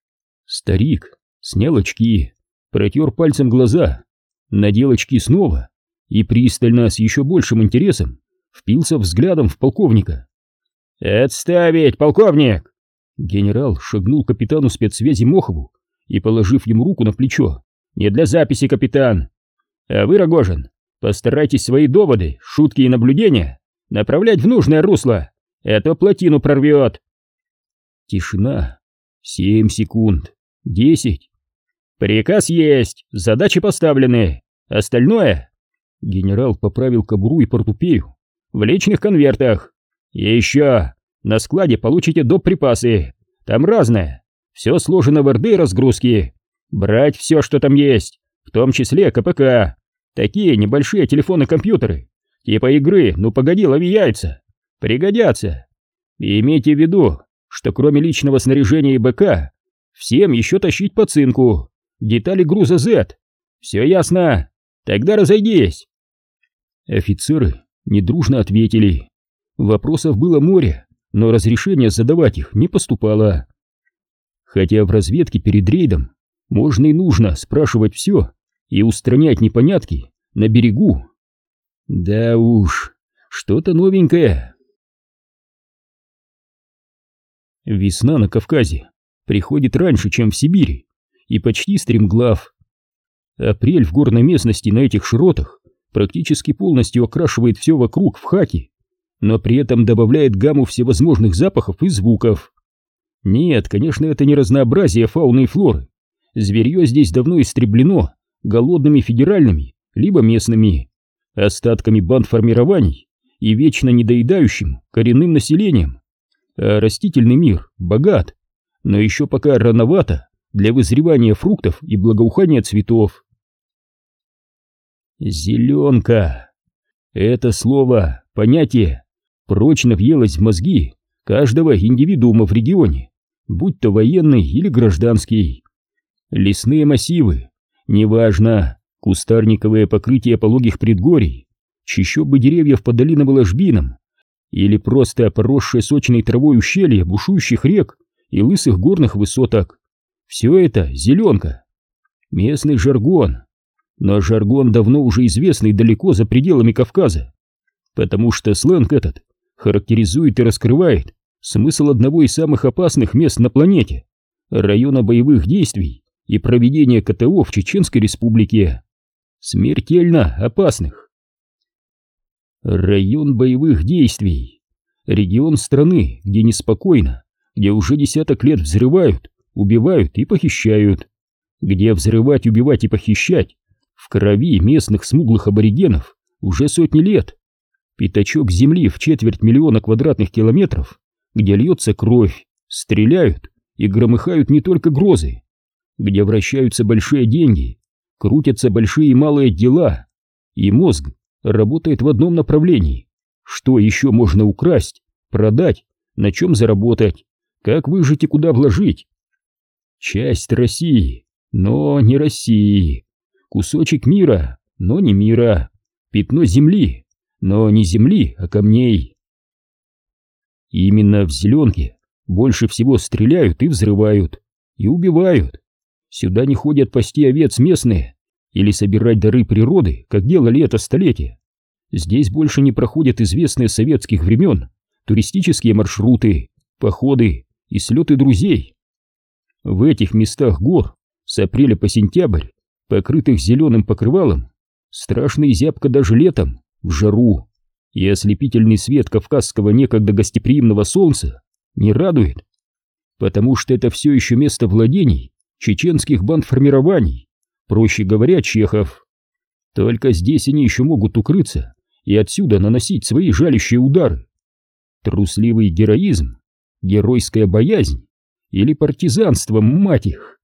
Старик снял очки, протер пальцем глаза, надел очки снова и пристально, с еще большим интересом, впился взглядом в полковника. «Отставить, полковник!» Генерал шагнул к капитану спецсвязи Мохову и, положив ему руку на плечо: «Не для записи, капитан! А вы, Рогожин, постарайтесь свои доводы, шутки и наблюдения направлять в нужное русло, это плотину прорвет!» Тишина. Семь секунд. Десять. «Приказ есть, задачи поставлены. Остальное...» Генерал поправил кобуру и портупею. «В личных конвертах. И еще, на складе получите доп. Припасы. Там разное. Все сложено в эр дэ и разгрузки. Брать все, что там есть, в том числе ка пэ ка. Такие небольшие телефоны-компьютеры. Типа игры «Ну погоди, лови яйца». Пригодятся. И имейте в виду, что кроме личного снаряжения и бэ ка, всем еще тащить по цинку. Детали груза зет. Все ясно? Тогда разойдись. Офицеры недружно ответили. Вопросов было море, но разрешение задавать их не поступало. Хотя в разведке перед рейдом можно и нужно спрашивать все и устранять непонятки на берегу. Да уж, что-то новенькое. Весна на Кавказе приходит раньше, чем в Сибири, и почти стремглав. Апрель в горной местности на этих широтах практически полностью окрашивает все вокруг в хаки, но при этом добавляет гамму всевозможных запахов и звуков. Нет, конечно, это не разнообразие фауны и флоры. Зверье здесь давно истреблено голодными федеральными, либо местными, остатками бандформирований и вечно недоедающим коренным населением. А растительный мир богат, но еще пока рановато для вызревания фруктов и благоухания цветов. Зеленка. Это слово, понятие, прочно въелось в мозги каждого индивидуума в регионе, будь то военный или гражданский. Лесные массивы, неважно, кустарниковое покрытие пологих предгорий, чащобы деревьев по долинам и ложбинам, или просто поросшее сочной травой ущелье бушующих рек и лысых горных высоток. Все это зеленка. Местный жаргон. Но жаргон давно уже известный далеко за пределами Кавказа. потому что сленг этот характеризует и раскрывает смысл одного из самых опасных мест на планете — района боевых действий и проведения КТО в Чеченской Республике. Смертельно опасных. Район боевых действий. Регион страны, где неспокойно, где уже десяток лет взрывают, убивают и похищают, где взрывать, убивать и похищать в крови местных смуглых аборигенов уже сотни лет. Пятачок земли в четверть миллиона квадратных километров, где льется кровь, стреляют и громыхают не только грозы, где вращаются большие деньги, крутятся большие и малые дела, и мозг работает в одном направлении. Что еще можно украсть, продать, на чем заработать, как выжить и куда вложить? Часть России, но не России. Кусочек мира, но не мира. Пятно земли, но не земли, а камней. Именно в зеленке больше всего стреляют и взрывают, и убивают. Сюда не ходят пасти овец местные или собирать дары природы, как делали это столетия. Здесь больше не проходят известные с советских времен туристические маршруты, походы и слеты друзей. В этих местах гор с апреля по сентябрь, покрытых зеленым покрывалом, страшно и зябко даже летом, в жару, и ослепительный свет кавказского некогда гостеприимного солнца не радует, потому что это все еще место владений чеченских бандформирований, проще говоря, чехов. Только здесь они еще могут укрыться и отсюда наносить свои жалящие удары. Трусливый героизм, геройская боязнь или партизанство, мать их.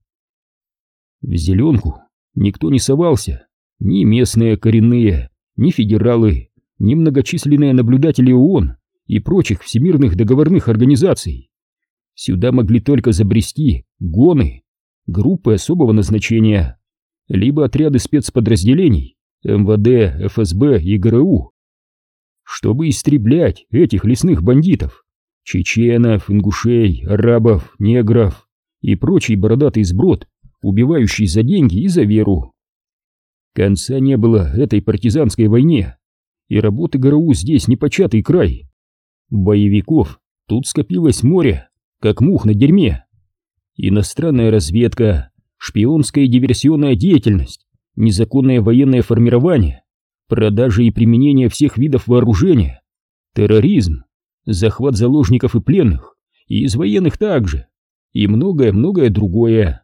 В зеленку никто не совался, ни местные коренные, ни федералы, ни многочисленные наблюдатели ООН и прочих всемирных договорных организаций. Сюда могли только забрести гоны, группы особого назначения, либо отряды спецподразделений эм вэ дэ, эф эс бэ и гэ эр у, чтобы истреблять этих лесных бандитов, чеченов, ингушей, арабов, негров и прочий бородатый сброд, убивающий за деньги и за веру. Конца не было этой партизанской войне, и работы гэ эр у здесь непочатый край. Боевиков тут скопилось море, как мух на дерьме. Иностранная разведка, шпионская и диверсионная деятельность, незаконное военное формирование, продажа и применение всех видов вооружения, терроризм, захват заложников и пленных, и из военных также, и многое-многое другое.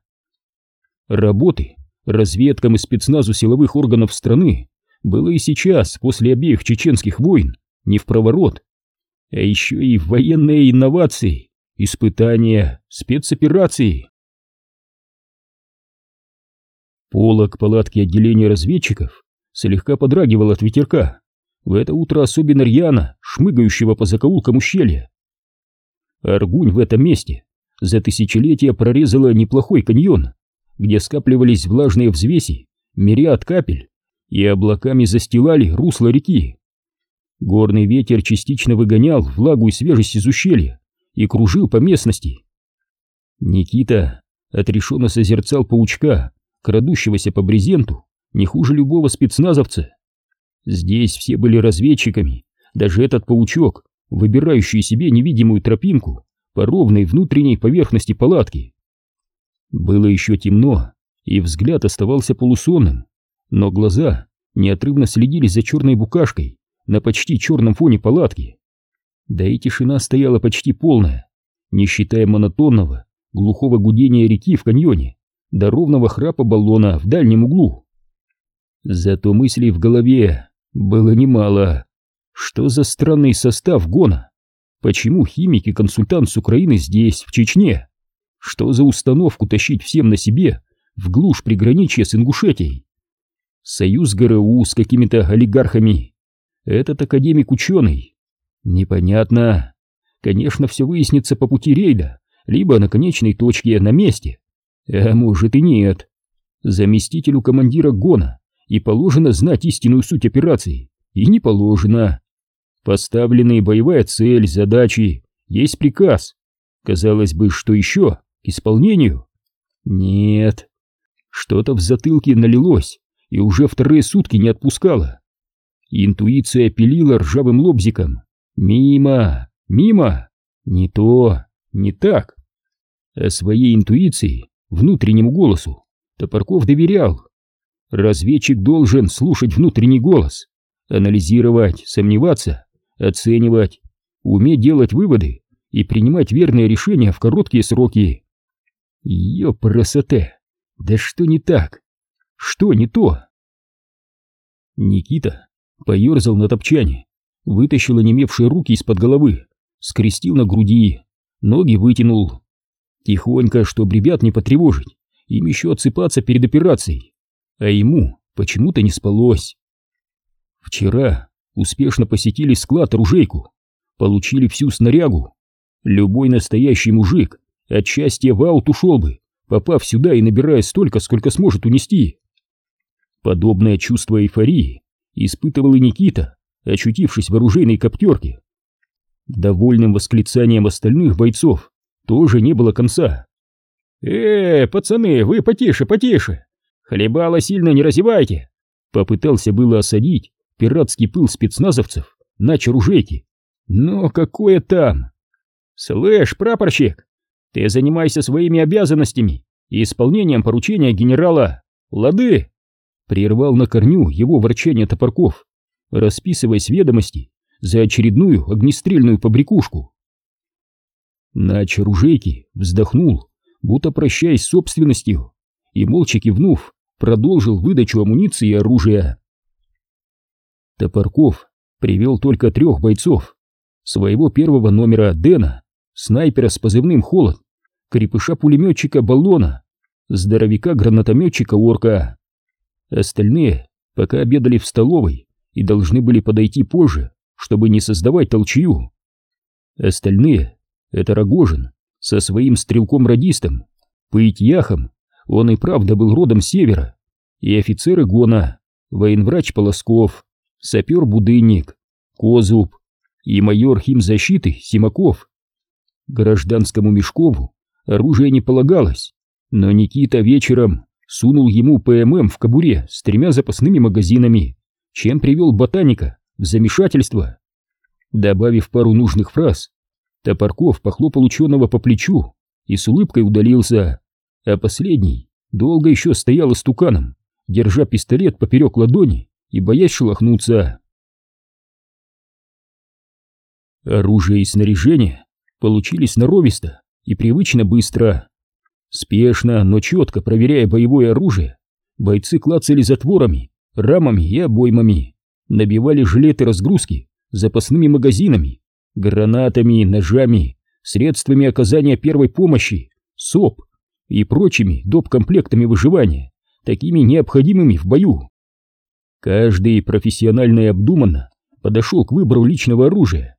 Работы разведкам и спецназу силовых органов страны было и сейчас, после обеих чеченских войн, не впроворот. А еще и военные инновации, испытания, спецоперации. Полог палатки отделения разведчиков слегка подрагивал от ветерка, в это утро особенно рьяно шмыгающего по закоулкам ущелья. Аргунь в этом месте за тысячелетия прорезала неплохой каньон, где скапливались влажные взвеси, мириад капель, и облаками застилали русло реки. Горный ветер частично выгонял влагу и свежесть из ущелья и кружил по местности. Никита отрешенно созерцал паучка, крадущегося по брезенту, не хуже любого спецназовца. Здесь все были разведчиками, даже этот паучок, выбирающий себе невидимую тропинку по ровной внутренней поверхности палатки. Было еще темно, и взгляд оставался полусонным, но глаза неотрывно следили за черной букашкой на почти черном фоне палатки. Да и тишина стояла почти полная, не считая монотонного, глухого гудения реки в каньоне до ровного храпа баллона в дальнем углу. Зато мыслей в голове было немало. Что за странный состав ГОНа? Почему химик и консультант с Украины здесь, в Чечне? Что за установку тащить всем на себе в глушь приграничья с Ингушетией? Союз гэ эр у с какими-то олигархами. Этот академик-ученый. Непонятно. Конечно, все выяснится по пути рейда, либо на конечной точке на месте. А может и нет. Заместителю командира ГОНа и положено знать истинную суть операции, и не положено. Поставленная боевая цель, задачи, есть приказ. Казалось бы, что еще? К исполнению? Нет. Что-то в затылке налилось и уже вторые сутки не отпускало. Интуиция пилила ржавым лобзиком. Мимо, мимо, не то, не так. А своей интуиции, внутреннему голосу, Топорков доверял. Разведчик должен слушать внутренний голос, анализировать, сомневаться, оценивать, уметь делать выводы и принимать верные решения в короткие сроки. Ёпрасоте! Да что не так? Что не то? Никита поерзал на топчане, вытащил онемевшие руки из-под головы, скрестил на груди, ноги вытянул. Тихонько, чтоб ребят не потревожить, им еще отсыпаться перед операцией. А ему почему-то не спалось. Вчера успешно посетили склад-оружейку, получили всю снарягу. Любой настоящий мужик от счастья в аут ушел бы, попав сюда и набирая столько, сколько сможет унести. Подобное чувство эйфории испытывал и Никита, очутившись в оружейной коптерке. Довольным восклицанием остальных бойцов тоже не было конца. «Э, пацаны, вы потише, потише! Хлебало сильно не разевайте!» Попытался было осадить пиратский пыл спецназовцев на оружейки. Но какое там! «Слышь, прапорщик, ты занимайся своими обязанностями и исполнением поручения генерала, лады!» Прервал на корню его ворчание Топорков, расписываясь ведомости за очередную огнестрельную побрякушку. Нач оружейки вздохнул, будто прощаясь с собственностью, и, молча кивнув, продолжил выдачу амуниции и оружия. Топорков привел только трех бойцов: своего первого номера Дэна, снайпера с позывным «Холод», крепыша-пулеметчика Баллона, здоровяка-гранатометчика Орка. Остальные пока обедали в столовой и должны были подойти позже, чтобы не создавать толчью. Остальные — это Рогожин со своим стрелком-радистом, Пыть-Яхом, он и правда был родом с севера, и офицеры гона, военврач Полосков, сапер-будынник, Козуб и майор химзащиты Симаков. Гражданскому Мешкову оружие не полагалось, но Никита вечером сунул ему ПММ в кобуре с тремя запасными магазинами, чем привел ботаника в замешательство. Добавив пару нужных фраз, Топорков похлопал ученого по плечу и с улыбкой удалился, а последний долго еще стоял истуканом, держа пистолет поперек ладони и боясь шелохнуться. Оружие и снаряжение получились сноровисто и привычно быстро. Спешно, но четко проверяя боевое оружие, бойцы клацали затворами, рамами и обоймами, набивали жилеты-разгрузки запасными магазинами, гранатами, ножами, средствами оказания первой помощи, СОП и прочими доп-комплектами выживания, такими необходимыми в бою. Каждый профессионально и обдуманно подошел к выбору личного оружия.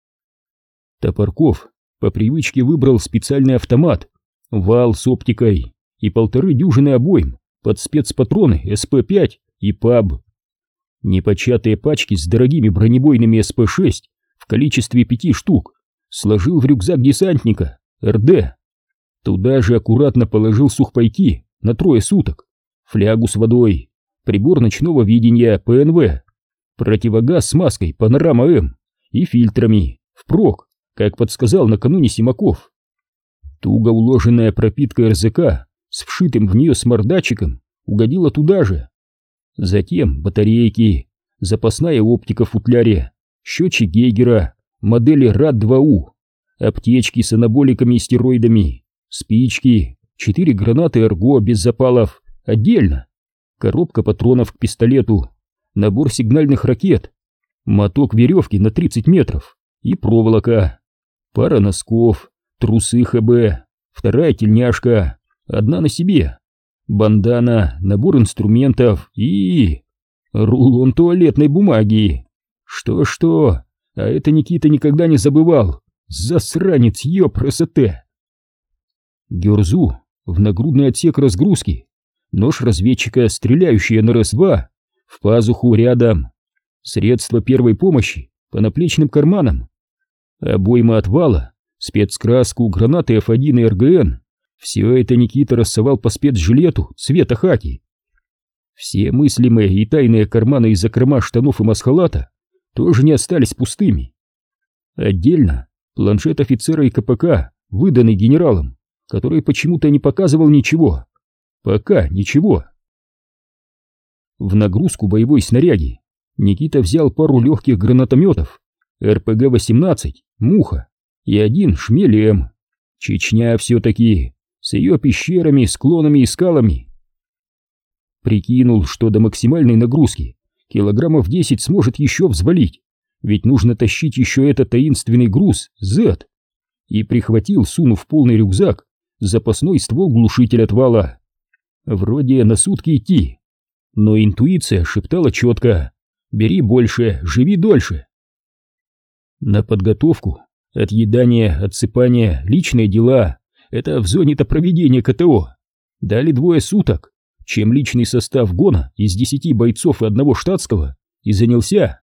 Топорков по привычке выбрал специальный автомат, вал с оптикой и полторы дюжины обоим под спецпатроны эс пэ пять и ПАБ. Непочатые пачки с дорогими бронебойными эс пэ шесть в количестве пяти штук сложил в рюкзак десантника эр дэ. Туда же аккуратно положил сухпайки на трое суток, флягу с водой, прибор ночного видения пэ эн вэ, противогаз с маской Панорама М и фильтрами впрок, как подсказал накануне Симаков. Туго уложенная пропитка эр зэ ка с вшитым в нее смарт-датчиком угодила туда же. Затем батарейки, запасная оптика в футляре, счетчик Гейгера модели рад два у, аптечки с анаболиками и стероидами, спички, четыре гранаты Эрго без запалов отдельно, коробка патронов к пистолету, набор сигнальных ракет, моток веревки на тридцать метров и проволока, пара носков, трусы ха бэ, вторая тельняшка, одна на себе, бандана, набор инструментов и... рулон туалетной бумаги. Что-что, а это Никита никогда не забывал. Засранец, ёпрасоте. Герзу в нагрудный отсек разгрузки, нож разведчика, стреляющий эн эр эс два, в пазуху рядом, средства первой помощи по наплечным карманам, обойма от вала, спецкраску, гранаты эф один и эр гэ эн. Все это Никита рассовал по спецжилету цвета хаки. Все мыслимые и тайные карманы и закрома штанов и масхалата тоже не остались пустыми. Отдельно планшет офицера и ка пэ ка, выданный генералом, который почему-то не показывал ничего. Пока ничего. В нагрузку боевой снаряги Никита взял пару легких гранатометов, эр пэ гэ восемнадцать, «Муха» и один «Шмель-М». Чечня все-таки, с ее пещерами, склонами и скалами. Прикинул, что до максимальной нагрузки килограммов десять сможет еще взвалить, ведь нужно тащить еще этот таинственный груз зет. И прихватил, сунув полный рюкзак, запасной ствол-глушитель от вала. Вроде на сутки идти, но интуиция шептала четко: бери больше, живи дольше. На подготовку, отъедание, отсыпание, личные дела — это в зоне-то проведения ка тэ о. Дали двое суток, чем личный состав гона из десяти бойцов и одного штатского и занялся.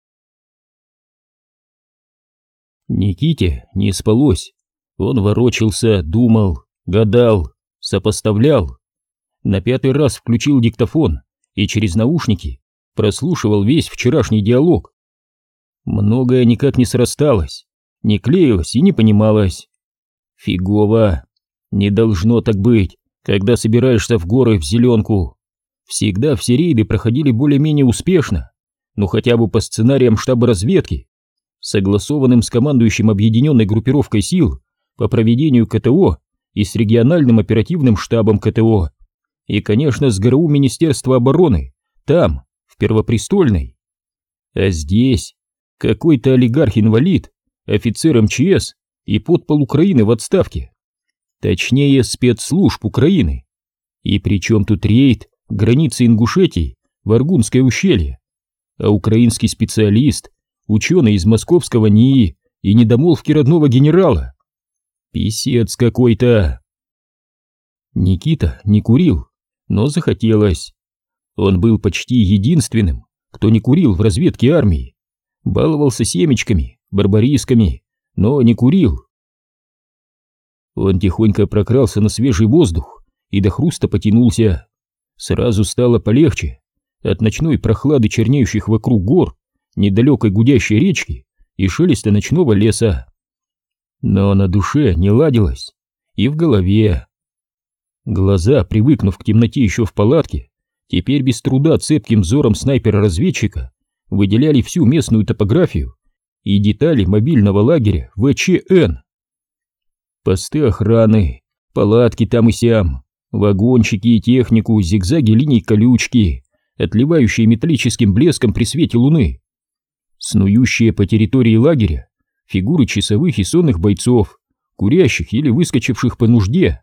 Никите не спалось. Он ворочался, думал, гадал, сопоставлял. На пятый раз включил диктофон и через наушники прослушивал весь вчерашний диалог. Многое никак не срасталось, не клеилось и не понималось. Фигово. Не должно так быть, когда собираешься в горы в зеленку. Всегда все рейды проходили более-менее успешно, но хотя бы по сценариям штаба разведки, согласованным с командующим объединенной группировкой сил по проведению ка тэ о и с региональным оперативным штабом ка тэ о, и, конечно, с гэ эр у Министерства обороны, там, в Первопрестольной. А здесь какой-то олигарх-инвалид, офицер эм че эс и подпол Украины в отставке. Точнее, спецслужб Украины. И при чем тут рейд границы Ингушетии в Аргунское ущелье? А украинский специалист, ученый из московского эн и и и недомолвки родного генерала. Писец какой-то. Никита не курил, но захотелось. Он был почти единственным, кто не курил в разведке армии. Баловался семечками, барбарисками, но не курил. Он тихонько прокрался на свежий воздух и до хруста потянулся. Сразу стало полегче от ночной прохлады чернеющих вокруг гор, недалекой гудящей речки и шелеста ночного леса. Но на душе не ладилось, и в голове. Глаза, привыкнув к темноте еще в палатке, теперь без труда цепким взором снайпера-разведчика выделяли всю местную топографию и детали мобильного лагеря вэ че эн. Посты охраны, палатки там и сям, вагончики и технику, зигзаги линий колючки, отливающие металлическим блеском при свете луны, снующие по территории лагеря фигуры часовых и сонных бойцов, курящих или выскочивших по нужде.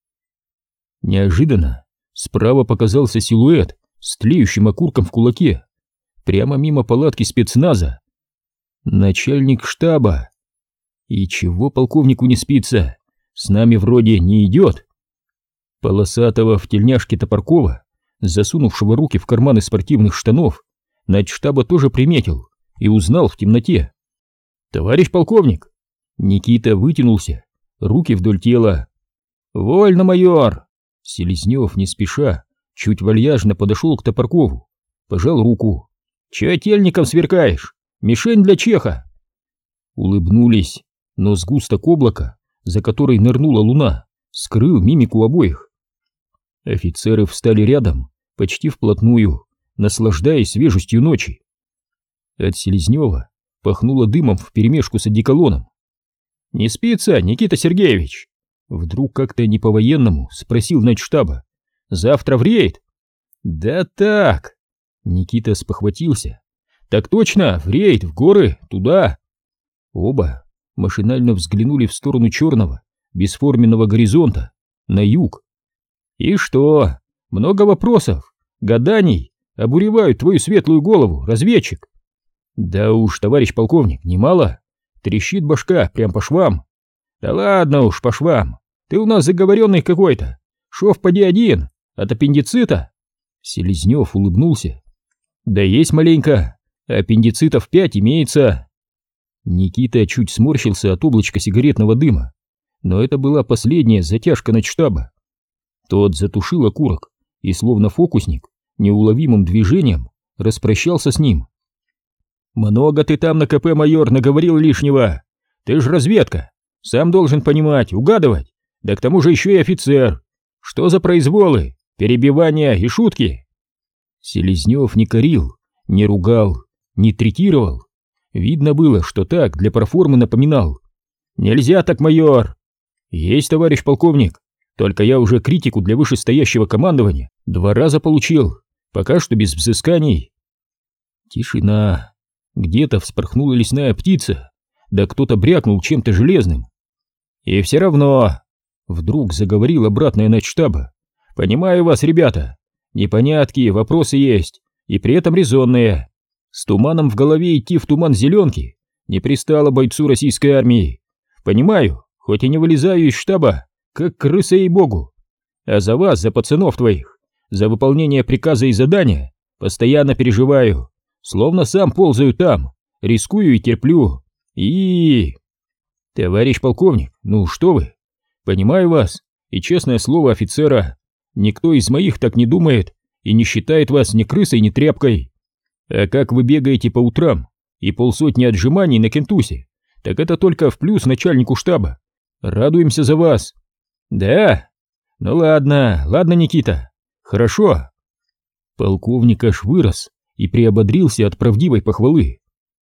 Неожиданно справа показался силуэт с тлеющим окурком в кулаке, прямо мимо палатки спецназа. Начальник штаба. И чего полковнику не спится? С нами вроде не идет. Полосатого в тельняшке Топоркова, засунувшего руки в карманы спортивных штанов, начштаба тоже приметил и узнал в темноте. «Товарищ полковник!» Никита вытянулся, руки вдоль тела. «Вольно, майор!» Селезнев, не спеша, чуть вальяжно подошел к Топоркову, пожал руку. «Че тельником сверкаешь? Мишень для чеха!» Улыбнулись, но сгусток облака, за который нырнула луна, скрыл мимику обоих. Офицеры встали рядом, почти вплотную, наслаждаясь свежестью ночи. От Селезнева пахнуло дымом вперемешку с одеколоном. «Не спится, Никита Сергеевич?» Вдруг как-то не по-военному спросил начштаба. «Завтра в рейд?» «Да так!» Никита спохватился. «Так точно, в рейд, в горы, туда!» Оба машинально взглянули в сторону черного, бесформенного горизонта, на юг. «И что? Много вопросов, гаданий обуревают твою светлую голову, разведчик?» «Да уж, товарищ полковник, немало. Трещит башка прям по швам». «Да ладно уж, по швам. Ты у нас заговоренный какой-то. Шов поди один, от аппендицита?» Селезнев улыбнулся. «Да есть маленько. Аппендицитов пять имеется». Никита чуть сморщился от облачка сигаретного дыма, но это была последняя затяжка начштаба. Тот затушил окурок и, словно фокусник, неуловимым движением распрощался с ним. «Много ты там на КП, майор, наговорил лишнего. Ты ж разведка, сам должен понимать, угадывать, да к тому же еще и офицер. Что за произволы, перебивания и шутки?» Селезнев не корил, не ругал, не третировал. Видно было, что так для проформы напоминал. «Нельзя так, майор!» «Есть, товарищ полковник, только я уже критику для вышестоящего командования два раза получил, пока что без взысканий». Тишина. Где-то вспорхнула лесная птица, да кто-то брякнул чем-то железным. «И все равно», — вдруг заговорил обратная начштаба, — «понимаю вас, ребята, непонятки, вопросы есть, и при этом резонные. С туманом в голове идти в туман зеленки не пристало бойцу российской армии. Понимаю, хоть и не вылезаю из штаба, как крыса, ей-богу. А за вас, за пацанов твоих, за выполнение приказа и задания постоянно переживаю, словно сам ползаю там, рискую и терплю. И... Товарищ полковник, ну что вы, понимаю вас, и честное слово офицера, никто из моих так не думает и не считает вас ни крысой, ни тряпкой. А как вы бегаете по утрам и полсотни отжиманий на кентусе, так это только в плюс начальнику штаба. Радуемся за вас». «Да? Ну ладно, ладно, Никита, хорошо». Полковник аж вырос и приободрился от правдивой похвалы.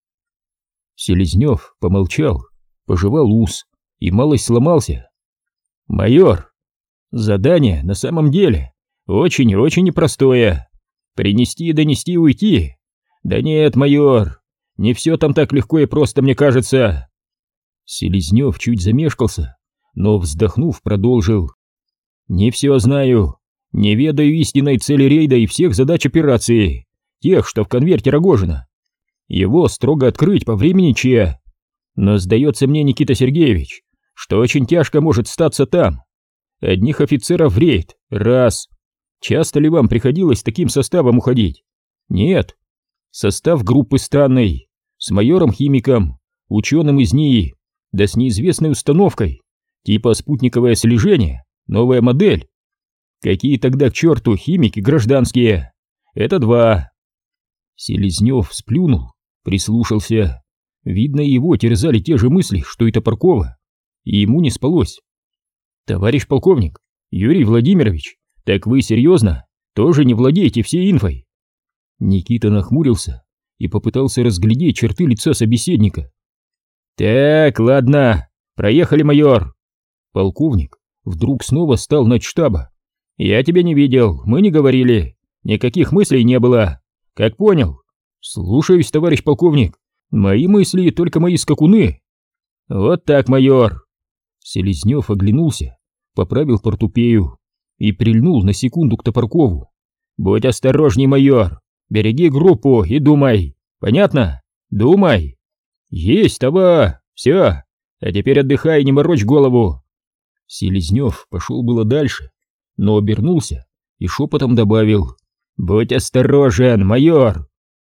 Селезнев помолчал, пожевал ус и малость сломался. «Майор, задание на самом деле очень и очень непростое. Принести, донести, уйти. Да нет, майор, не все там так легко и просто, мне кажется». Селезнев чуть замешкался, но, вздохнув, продолжил. «Не все знаю, не ведаю истинной цели рейда и всех задач операции, тех, что в конверте Рогожина. Его строго открыть по времени Че. Но сдается мне, Никита Сергеевич, что очень тяжко может статься там. Одних офицеров в рейд, раз. Часто ли вам приходилось таким составом уходить? Нет. Состав группы странный, с майором-химиком, ученым из НИИ, да с неизвестной установкой, типа спутниковое слежение, новая модель. Какие тогда к черту химики гражданские? Это два». Селезнев сплюнул, прислушался. Видно, его терзали те же мысли, что и Топоркова, и ему не спалось. «Товарищ полковник, Юрий Владимирович, так вы серьезно? Тоже не владеете всей инфой?» Никита нахмурился и попытался разглядеть черты лица собеседника. «Так, ладно, проехали, майор». Полковник вдруг снова стал начштаба. «Я тебя не видел, мы не говорили, никаких мыслей не было. Как понял?» «Слушаюсь, товарищ полковник, мои мысли только мои скакуны». «Вот так, майор». Селезнев оглянулся, поправил портупею и прильнул на секунду к Топоркову. «Будь осторожней, майор, береги группу и думай, понятно? Думай». «Есть, това! Все! А теперь отдыхай и не морочь голову!» Селезнев пошел было дальше, но обернулся и шепотом добавил: «Будь осторожен, майор!»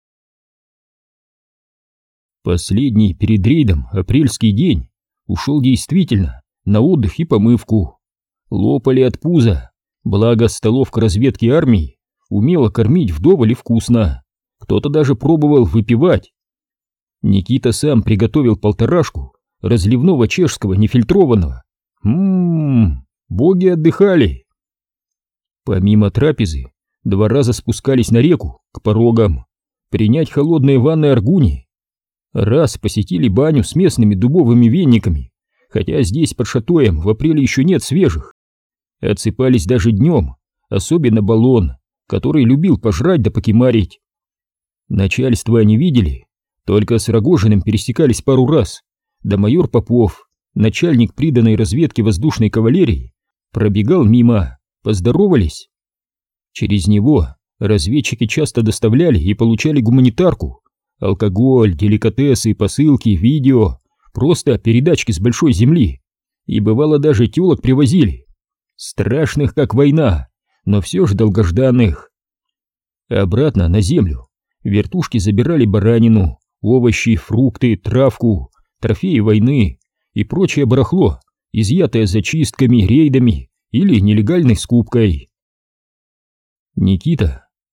Последний перед рейдом апрельский день ушел действительно на отдых и помывку. Лопали от пуза, благо столовка разведки армии умела кормить вдоволь и вкусно, кто-то даже пробовал выпивать. Никита сам приготовил полторашку разливного чешского нефильтрованного. Ммм, боги отдыхали. Помимо трапезы, два раза спускались на реку, к порогам, принять холодные ванны Аргуни. Раз посетили баню с местными дубовыми вениками, хотя здесь под Шатоем в апреле еще нет свежих. Отсыпались даже днем, особенно Баллон, который любил пожрать да покемарить. Начальство они видели, только с Рогожиным пересекались пару раз, да майор Попов, начальник приданной разведки воздушной кавалерии, пробегал мимо, поздоровались. Через него разведчики часто доставляли и получали гуманитарку, алкоголь, деликатесы, посылки, видео, просто передачки с большой земли, и бывало даже тёлок привозили, страшных как война, но все же долгожданных. Обратно на землю вертушки забирали баранину, овощи, фрукты, травку, трофеи войны и прочее барахло, изъятое зачистками, рейдами или нелегальной скупкой. Никита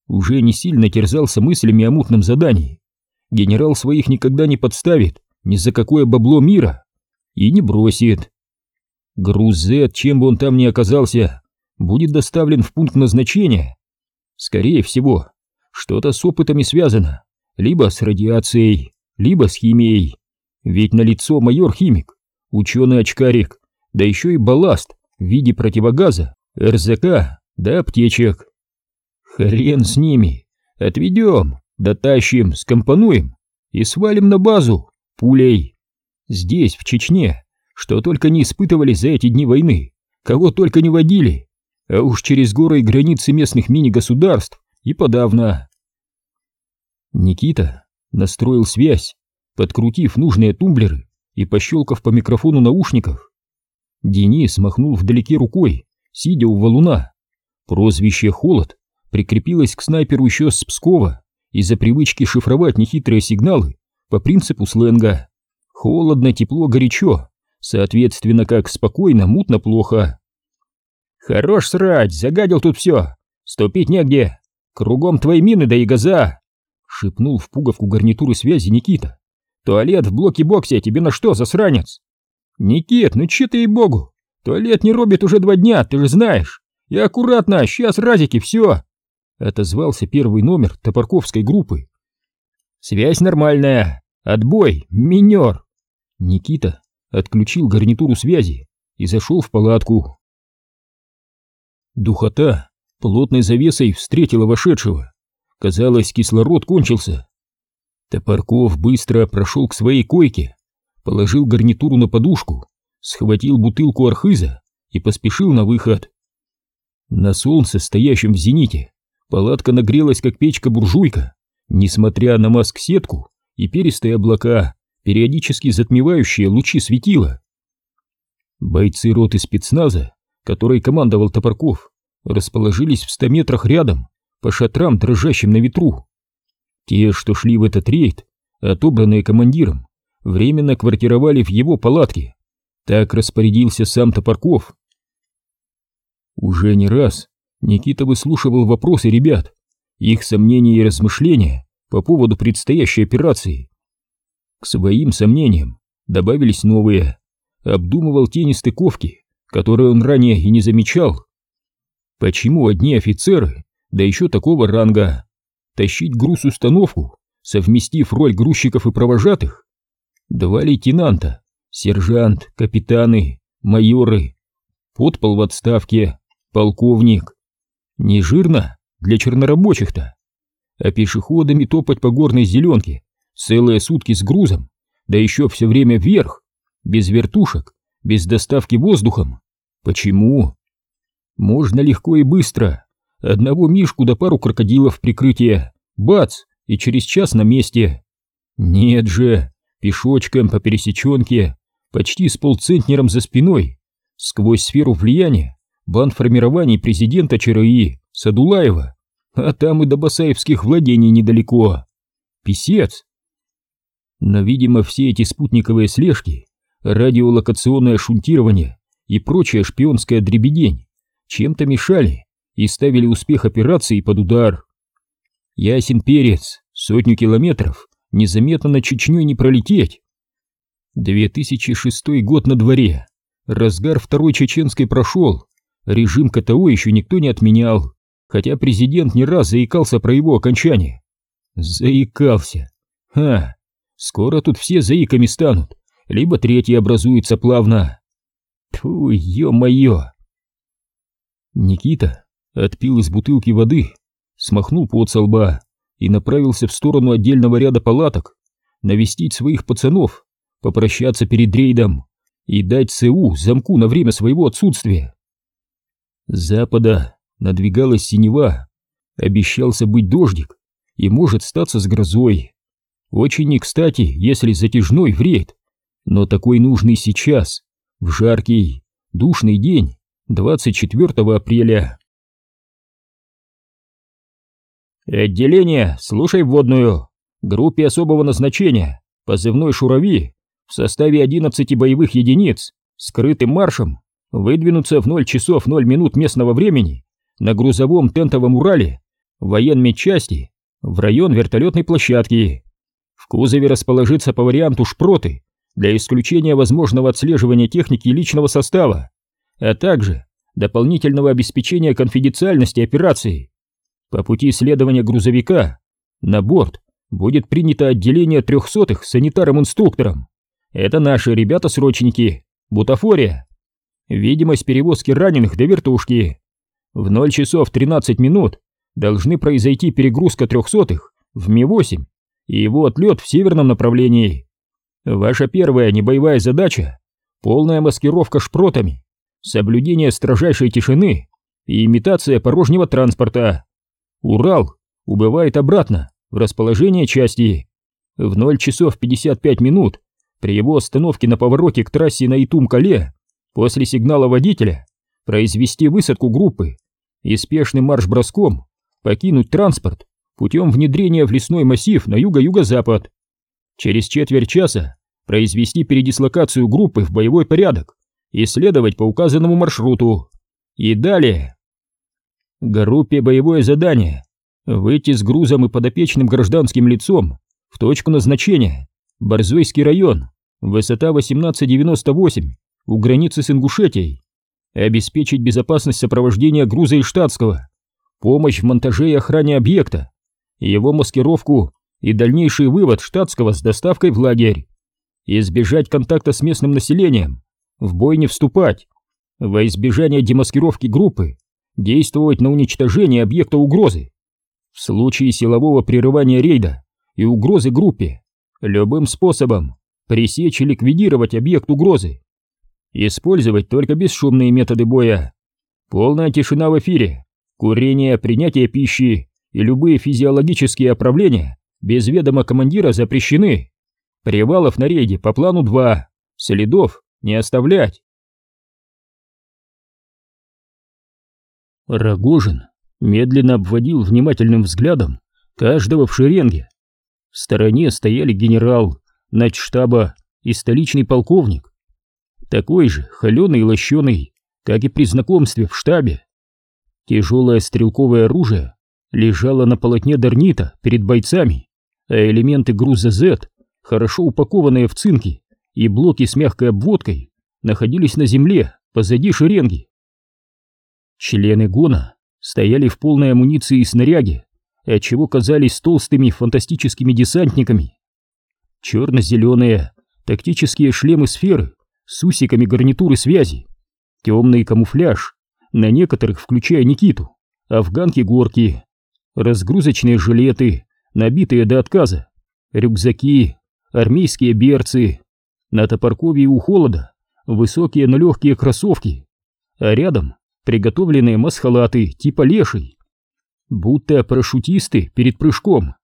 уже не сильно терзался мыслями о мутном задании. Генерал своих никогда не подставит ни за какое бабло мира и не бросит. Груз Z, чем бы он там ни оказался, будет доставлен в пункт назначения. Скорее всего, что-то с опытами связано, либо с радиацией, либо с химией. Ведь налицо майор-химик, ученый-очкарик, да еще и балласт в виде противогаза, эр зэ ка да аптечек. Хрен с ними, отведем, дотащим, скомпонуем и свалим на базу пулей. Здесь, в Чечне, что только не испытывали за эти дни войны, кого только не водили, а уж через горы и границы местных мини-государств и подавно. Никита настроил связь, подкрутив нужные тумблеры и пощелкав по микрофону наушников. Денис махнул вдалеке рукой, сидя у валуна. Прозвище «Холод» прикрепилось к снайперу еще с Пскова из-за привычки шифровать нехитрые сигналы по принципу сленга. Холодно, тепло, горячо, соответственно, как спокойно, мутно, плохо. «Хорош срать, загадил тут все, ступить негде, кругом твои мины да и газа», — шепнул в пуговку гарнитуры связи Никита. «Туалет в блоке-боксе тебе на что, засранец?» «Никит, ну че ты, ей-богу, туалет не робит уже два дня, ты же знаешь, и аккуратно, сейчас разики, все», — отозвался первый номер топорковской группы. «Связь нормальная, отбой, минер». Никита отключил гарнитуру связи и зашел в палатку. Духота плотной завесой встретила вошедшего. Казалось, кислород кончился. Топорков быстро прошел к своей койке, положил гарнитуру на подушку, схватил бутылку архиза и поспешил на выход. На солнце, стоящем в зените, палатка нагрелась, как печка-буржуйка, несмотря на маск-сетку и перистые облака, периодически затмевающие лучи светила. Бойцы роты спецназа, которой командовал Топорков, расположились в ста метрах рядом, по шатрам, дрожащим на ветру. Те, что шли в этот рейд, отобранные командиром, временно квартировали в его палатке. Так распорядился сам Топорков. Уже не раз Никита выслушивал вопросы ребят, их сомнения и размышления по поводу предстоящей операции. К своим сомнениям добавились новые. Обдумывал те нестыковки, которые он ранее и не замечал. Почему одни офицеры, да еще такого ранга, тащить груз-установку, совместив роль грузчиков и провожатых? Два лейтенанта, сержант, капитаны, майоры, подпол в отставке, полковник. Не жирно для чернорабочих-то? А пешеходами топать по горной зеленке целые сутки с грузом, да еще все время вверх, без вертушек, без доставки воздухом. Почему? Можно легко и быстро. Одного мишку да пару крокодилов в прикрытие. Бац! И через час на месте. Нет же, пешочком по пересеченке, почти с полцентнером за спиной, сквозь сферу влияния бандформирований президента ЧРИ Садулаева, а там и до басаевских владений недалеко. Писец. Но, видимо, все эти спутниковые слежки, радиолокационное шунтирование и прочая шпионская дребедень чем-то мешали и ставили успех операции под удар. Ясен перец, сотню километров незаметно над Чечней не пролететь. две тысячи шестой год на дворе, разгар второй чеченской прошел, режим ка тэ о еще никто не отменял, хотя президент не раз заикался про его окончание. Заикался. Ха, скоро тут все заиками станут, либо третий образуется плавно. Тьфу, ё-моё. Никита отпил из бутылки воды, смахнул пот со лба и направился в сторону отдельного ряда палаток, навестить своих пацанов, попрощаться перед рейдом и дать ЦУ замку на время своего отсутствия. С запада надвигалась синева, обещался быть дождик и может статься с грозой. Очень не кстати, если затяжной в рейд, но такой нужный сейчас, в жаркий, душный день двадцать четвёртого апреля. Отделение, слушай вводную. Группе особого назначения, позывной «Шурави», в составе одиннадцати боевых единиц, скрытым маршем, выдвинуться в ноль часов ноль минут местного времени на грузовом тентовом Урале военмедчасти в район вертолетной площадки. В кузове расположиться по варианту шпроты для исключения возможного отслеживания техники и личного состава, а также дополнительного обеспечения конфиденциальности операции. По пути следования грузовика на борт будет принято отделение трехсотых с санитаром-инструктором. Это наши ребята-срочники, бутафория. Видимость перевозки раненых до вертушки. В ноль часов тринадцать минут должны произойти перегрузка трехсотых в Ми восемь и его отлет в северном направлении. Ваша первая небоевая задача — полная маскировка шпротами, соблюдение строжайшей тишины и имитация порожнего транспорта. Урал убывает обратно в расположение части. В ноль часов пятьдесят пять минут при его остановке на повороте к трассе на Итум-Кале после сигнала водителя произвести высадку группы и спешным марш-броском покинуть транспорт путем внедрения в лесной массив на юго-юго-запад. Через четверть часа произвести передислокацию группы в боевой порядок и следовать по указанному маршруту. И далее. Группе боевое задание — выйти с грузом и подопечным гражданским лицом в точку назначения — Борзойский район, высота восемнадцать девяносто восемь, у границы с Ингушетией. Обеспечить безопасность сопровождения груза и штатского, помощь в монтаже и охране объекта, его маскировку и дальнейший вывод штатского с доставкой в лагерь. Избежать контакта с местным населением, в бой не вступать. Во избежание демаскировки группы действовать на уничтожение объекта угрозы. В случае силового прерывания рейда и угрозы группе любым способом пресечь и ликвидировать объект угрозы. Использовать только бесшумные методы боя. Полная тишина в эфире, курение, принятие пищи и любые физиологические оправления без ведома командира запрещены. Привалов на рейде по плану два. Следов не оставлять. Рогожин медленно обводил внимательным взглядом каждого в шеренге. В стороне стояли генерал, начштаба и столичный полковник. Такой же холеный и лощеный, как и при знакомстве в штабе. Тяжелое стрелковое оружие лежало на полотне дорнита перед бойцами, а элементы груза зет, хорошо упакованные в цинки, и блоки с мягкой обводкой находились на земле позади шеренги. Члены гона стояли в полной амуниции и снаряге, отчего казались толстыми фантастическими десантниками. Черно-зеленые тактические шлемы-сферы с усиками гарнитуры связи, темный камуфляж, на некоторых, включая Никиту, афганки-горки, разгрузочные жилеты, набитые до отказа, рюкзаки, армейские берцы, на Топоркове у холода высокие, но легкие кроссовки, а рядом приготовленные масхалаты типа леший, будто парашютисты перед прыжком.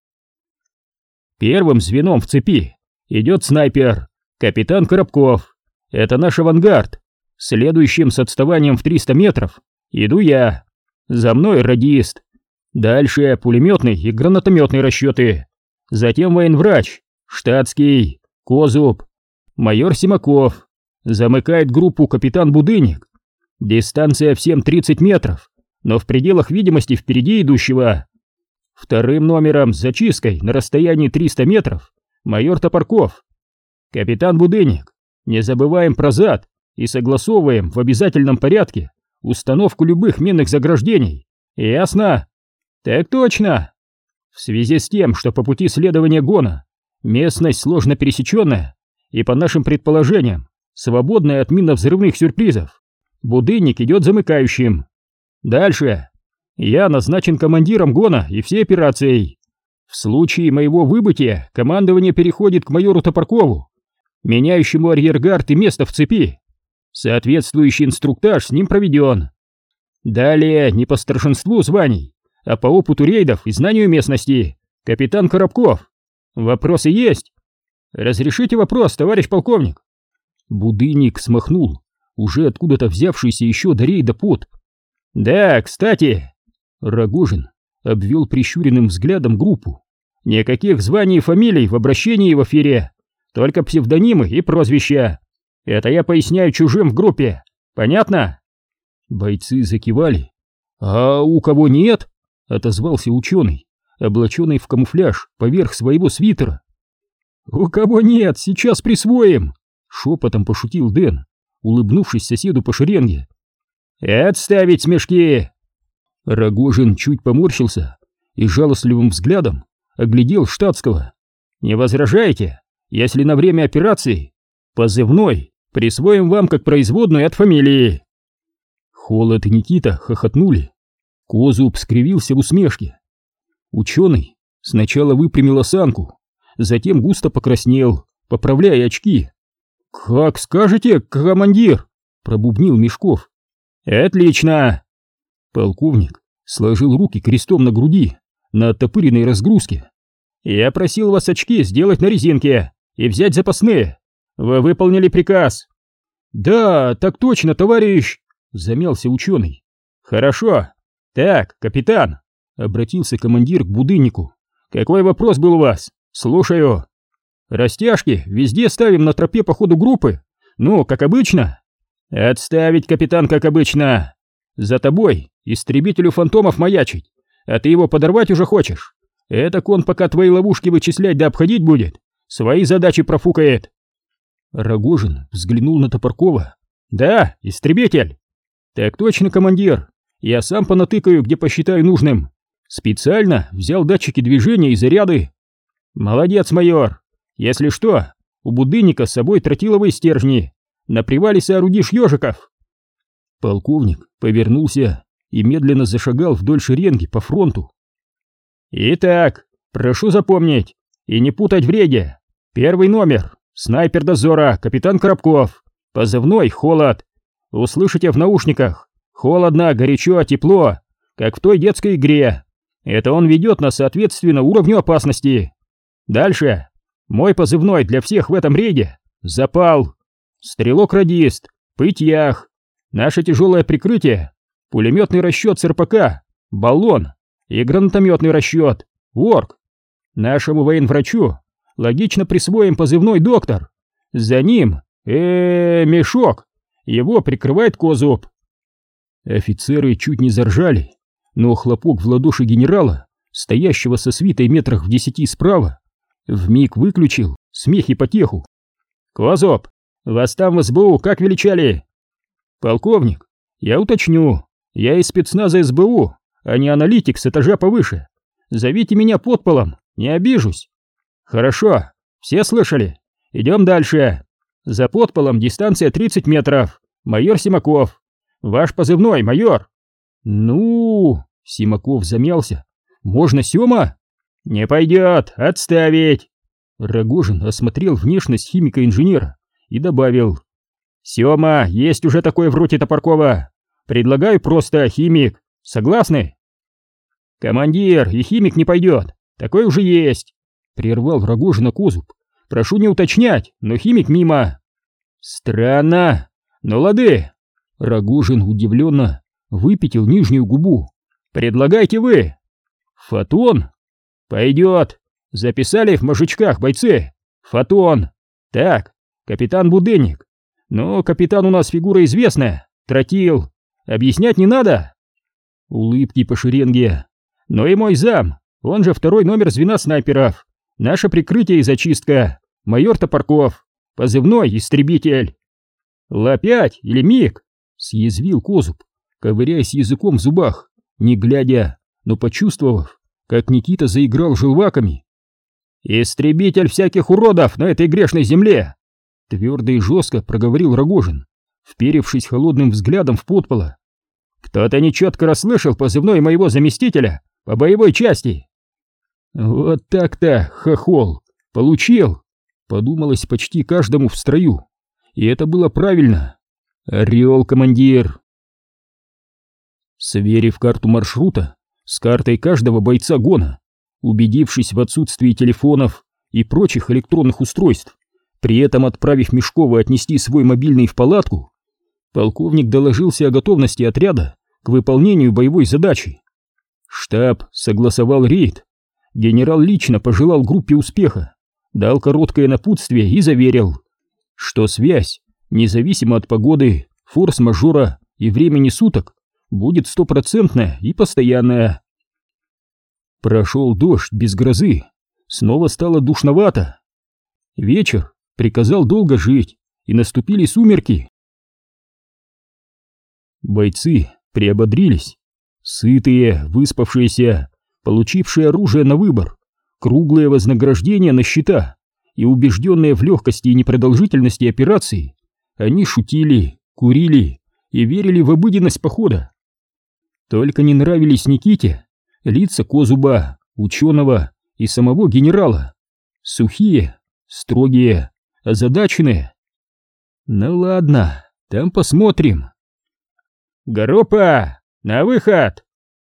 Первым звеном в цепи идет снайпер, капитан Коробков. Это наш авангард. Следующим с отставанием в триста метров иду я. За мной радист. Дальше пулеметный и гранатометные расчеты. Затем военврач, штатский, Козуб, майор Симаков. Замыкает группу капитан Будынник. Дистанция всем тридцать метров, но в пределах видимости впереди идущего. Вторым номером с зачисткой на расстоянии триста метров майор Топорков. Капитан Будынник. Не забываем про зад и согласовываем в обязательном порядке установку любых минных заграждений. Ясно? Так точно. В связи с тем, что по пути следования гона местность сложно пересеченная и, по нашим предположениям, свободная от минно-взрывных сюрпризов, Будынник идет замыкающим. Дальше. Я назначен командиром гона и всей операцией. В случае моего выбытия командование переходит к майору Топоркову, меняющему арьергард и место в цепи. Соответствующий инструктаж с ним проведен. Далее не по старшинству званий, а по опыту рейдов и знанию местности. Капитан Коробков. Вопросы есть? Разрешите вопрос, товарищ полковник? Будынник смахнул уже откуда-то взявшийся еще до рейда пот. Да, кстати, Рогожин обвел прищуренным взглядом группу. Никаких званий и фамилий в обращении в эфире, только псевдонимы и прозвища. Это я поясняю чужим в группе. Понятно? Бойцы закивали. А у кого нет? отозвался ученый, облаченный в камуфляж поверх своего свитера. «У кого нет, сейчас присвоим!» — шепотом пошутил Дэн, улыбнувшись соседу по шеренге. «Отставить смешки!» Рогожин чуть поморщился и жалостливым взглядом оглядел штатского. «Не возражаете, если на время операции позывной присвоим вам как производную от фамилии?» Холод и Никита хохотнули. Козуб скривился в усмешке. Ученый сначала выпрямил осанку, затем густо покраснел, поправляя очки. «Как скажете, командир!» — пробубнил Мешков. «Отлично!» Полковник сложил руки крестом на груди, на оттопыренной разгрузке. «Я просил вас очки сделать на резинке и взять запасные. Вы выполнили приказ?» «Да, так точно, товарищ!» — замялся ученый. «Хорошо. Так, капитан!» — обратился командир к будыннику. «Какой вопрос был у вас? Слушаю!» «Растяжки везде ставим на тропе по ходу группы. Ну, как обычно?» «Отставить, капитан, как обычно! За тобой истребителю фантомов маячить, а ты его подорвать уже хочешь? Этак он пока твои ловушки вычислять да обходить будет, свои задачи профукает!» Рогожин взглянул на Топоркова. «Да, истребитель!» «Так точно, командир, я сам понатыкаю, где посчитаю нужным. Специально взял датчики движения и заряды». «Молодец, майор! Если что, у будынника с собой тротиловые стержни. На привале соорудишь ежиков!» Полковник повернулся и медленно зашагал вдоль шеренги по фронту. «Итак, прошу запомнить и не путать в рейде. Первый номер, снайпер дозора, капитан Коробков, позывной «Холод». Услышите в наушниках: холодно, горячо, тепло, как в той детской игре. Это он ведет нас соответственно уровню опасности. Дальше. Мой позывной для всех в этом рейде — Запал. Стрелок-радист, Пыть-Ях. Наше тяжелое прикрытие — пулеметный расчет с эр пэ ка, Баллон и гранатометный расчет, Орк. Нашему военврачу логично присвоим позывной «Доктор». За ним э, -э Мешок. Его прикрывает Козуб. Офицеры чуть не заржали, но хлопок в ладоши генерала, стоящего со свитой метрах в десяти справа, вмиг выключил смех и потеху. «Козуб, вас там в эс бэ у как величали?» «Полковник, я уточню, я из спецназа эс бэ у, а не аналитик с этажа повыше. Зовите меня подполом, не обижусь». «Хорошо, все слышали? Идем дальше. За подполом дистанция тридцать метров. Майор Симаков. Ваш позывной, майор». «Ну...» — Симаков замялся. «Можно Сёма?» «Не пойдет, отставить!» Рогожин осмотрел внешность химика-инженера и добавил: «Сёма, есть уже такой в роте Топоркова. Предлагаю просто химик. Согласны?» «Командир, и химик не пойдет. Такой уже есть», — прервал Рогожина Козуб. «Прошу не уточнять, но химик мимо». «Странно. Ну лады». Рогожин удивленно выпятил нижнюю губу. «Предлагайте вы». «Фотон?» «Пойдет. Записали в мужичках, бойцы. Фотон. Так, капитан Будынник. Ну, капитан у нас фигура известная. Тротил. Объяснять не надо?» Улыбки по шеренге. «Ну и мой зам, он же второй номер звена снайперов. Наше прикрытие и зачистка. Майор Топорков. Позывной «Истребитель». «Ла пять или МиГ?» — съязвил Козуб, ковыряясь языком в зубах, не глядя, но почувствовав, как Никита заиграл желваками. «Истребитель всяких уродов на этой грешной земле!» — твердо и жестко проговорил Рогожин, вперевшись холодным взглядом в подпола. «Кто-то нечетко расслышал позывной моего заместителя по боевой части». «Вот так-то, хохол, получил!» — подумалось почти каждому в строю. И это было правильно. Орел, командир. Сверив карту маршрута с картой каждого бойца гона, убедившись в отсутствии телефонов и прочих электронных устройств, при этом отправив Мешкова отнести свой мобильный в палатку, полковник доложился о готовности отряда к выполнению боевой задачи. Штаб согласовал рейд. Генерал лично пожелал группе успеха, дал короткое напутствие и заверил, что связь, независимо от погоды, форс-мажора и времени суток, будет стопроцентная и постоянная. Прошел дождь без грозы, снова стало душновато. Вечер приказал долго жить, и наступили сумерки. Бойцы приободрились, сытые, выспавшиеся, получившие оружие на выбор, круглые вознаграждения на счета и убежденные в легкости и непродолжительности операции, они шутили, курили и верили в обыденность похода. Только не нравились Никите лица Козуба, ученого и самого генерала. Сухие, строгие, озадаченные. Ну ладно, там посмотрим. «Группа, на выход!»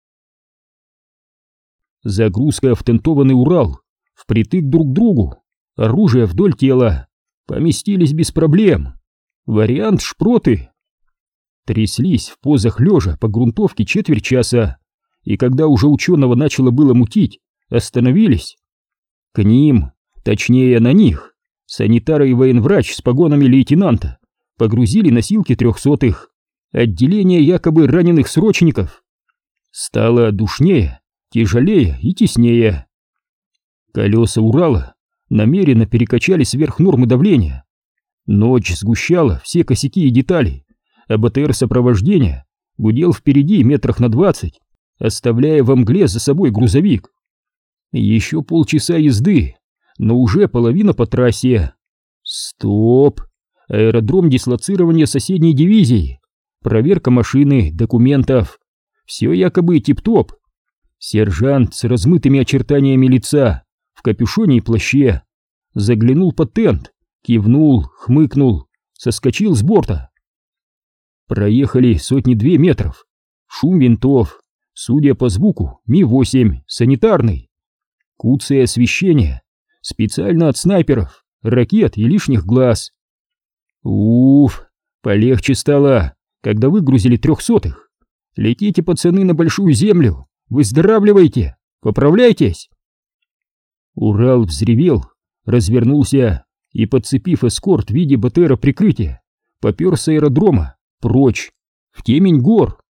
Загрузка в тентованный Урал, впритык друг к другу, оружие вдоль тела, поместились без проблем. Вариант шпроты. Тряслись в позах лежа по грунтовке четверть часа, и когда уже ученого начало было мутить, остановились. К ним, точнее на них, санитары и военврач с погонами лейтенанта погрузили носилки трехсотых, отделение якобы раненых срочников. Стало душнее, тяжелее и теснее. Колеса Урала намеренно перекачали сверх нормы давления. Ночь сгущала все косяки и детали, а БТР сопровождения гудел впереди метрах на двадцать, оставляя во мгле за собой грузовик. Еще полчаса езды, но уже половина по трассе. Стоп! Аэродром дислоцирования соседней дивизии. Проверка машины, документов. Все якобы тип-топ. Сержант с размытыми очертаниями лица, в капюшоне и плаще, заглянул под тент, кивнул, хмыкнул, соскочил с борта. Проехали сотни-две метров. Шум винтов. Судя по звуку, Ми восемь, санитарный. Куцое освещение. Специально от снайперов, ракет и лишних глаз. Уф, полегче стало, когда выгрузили трехсотых. Летите, пацаны, на большую землю. Выздоравливайте, поправляйтесь. Урал взревел, развернулся и, подцепив эскорт в виде БТРа прикрытия, попер с аэродрома прочь, в темень гор.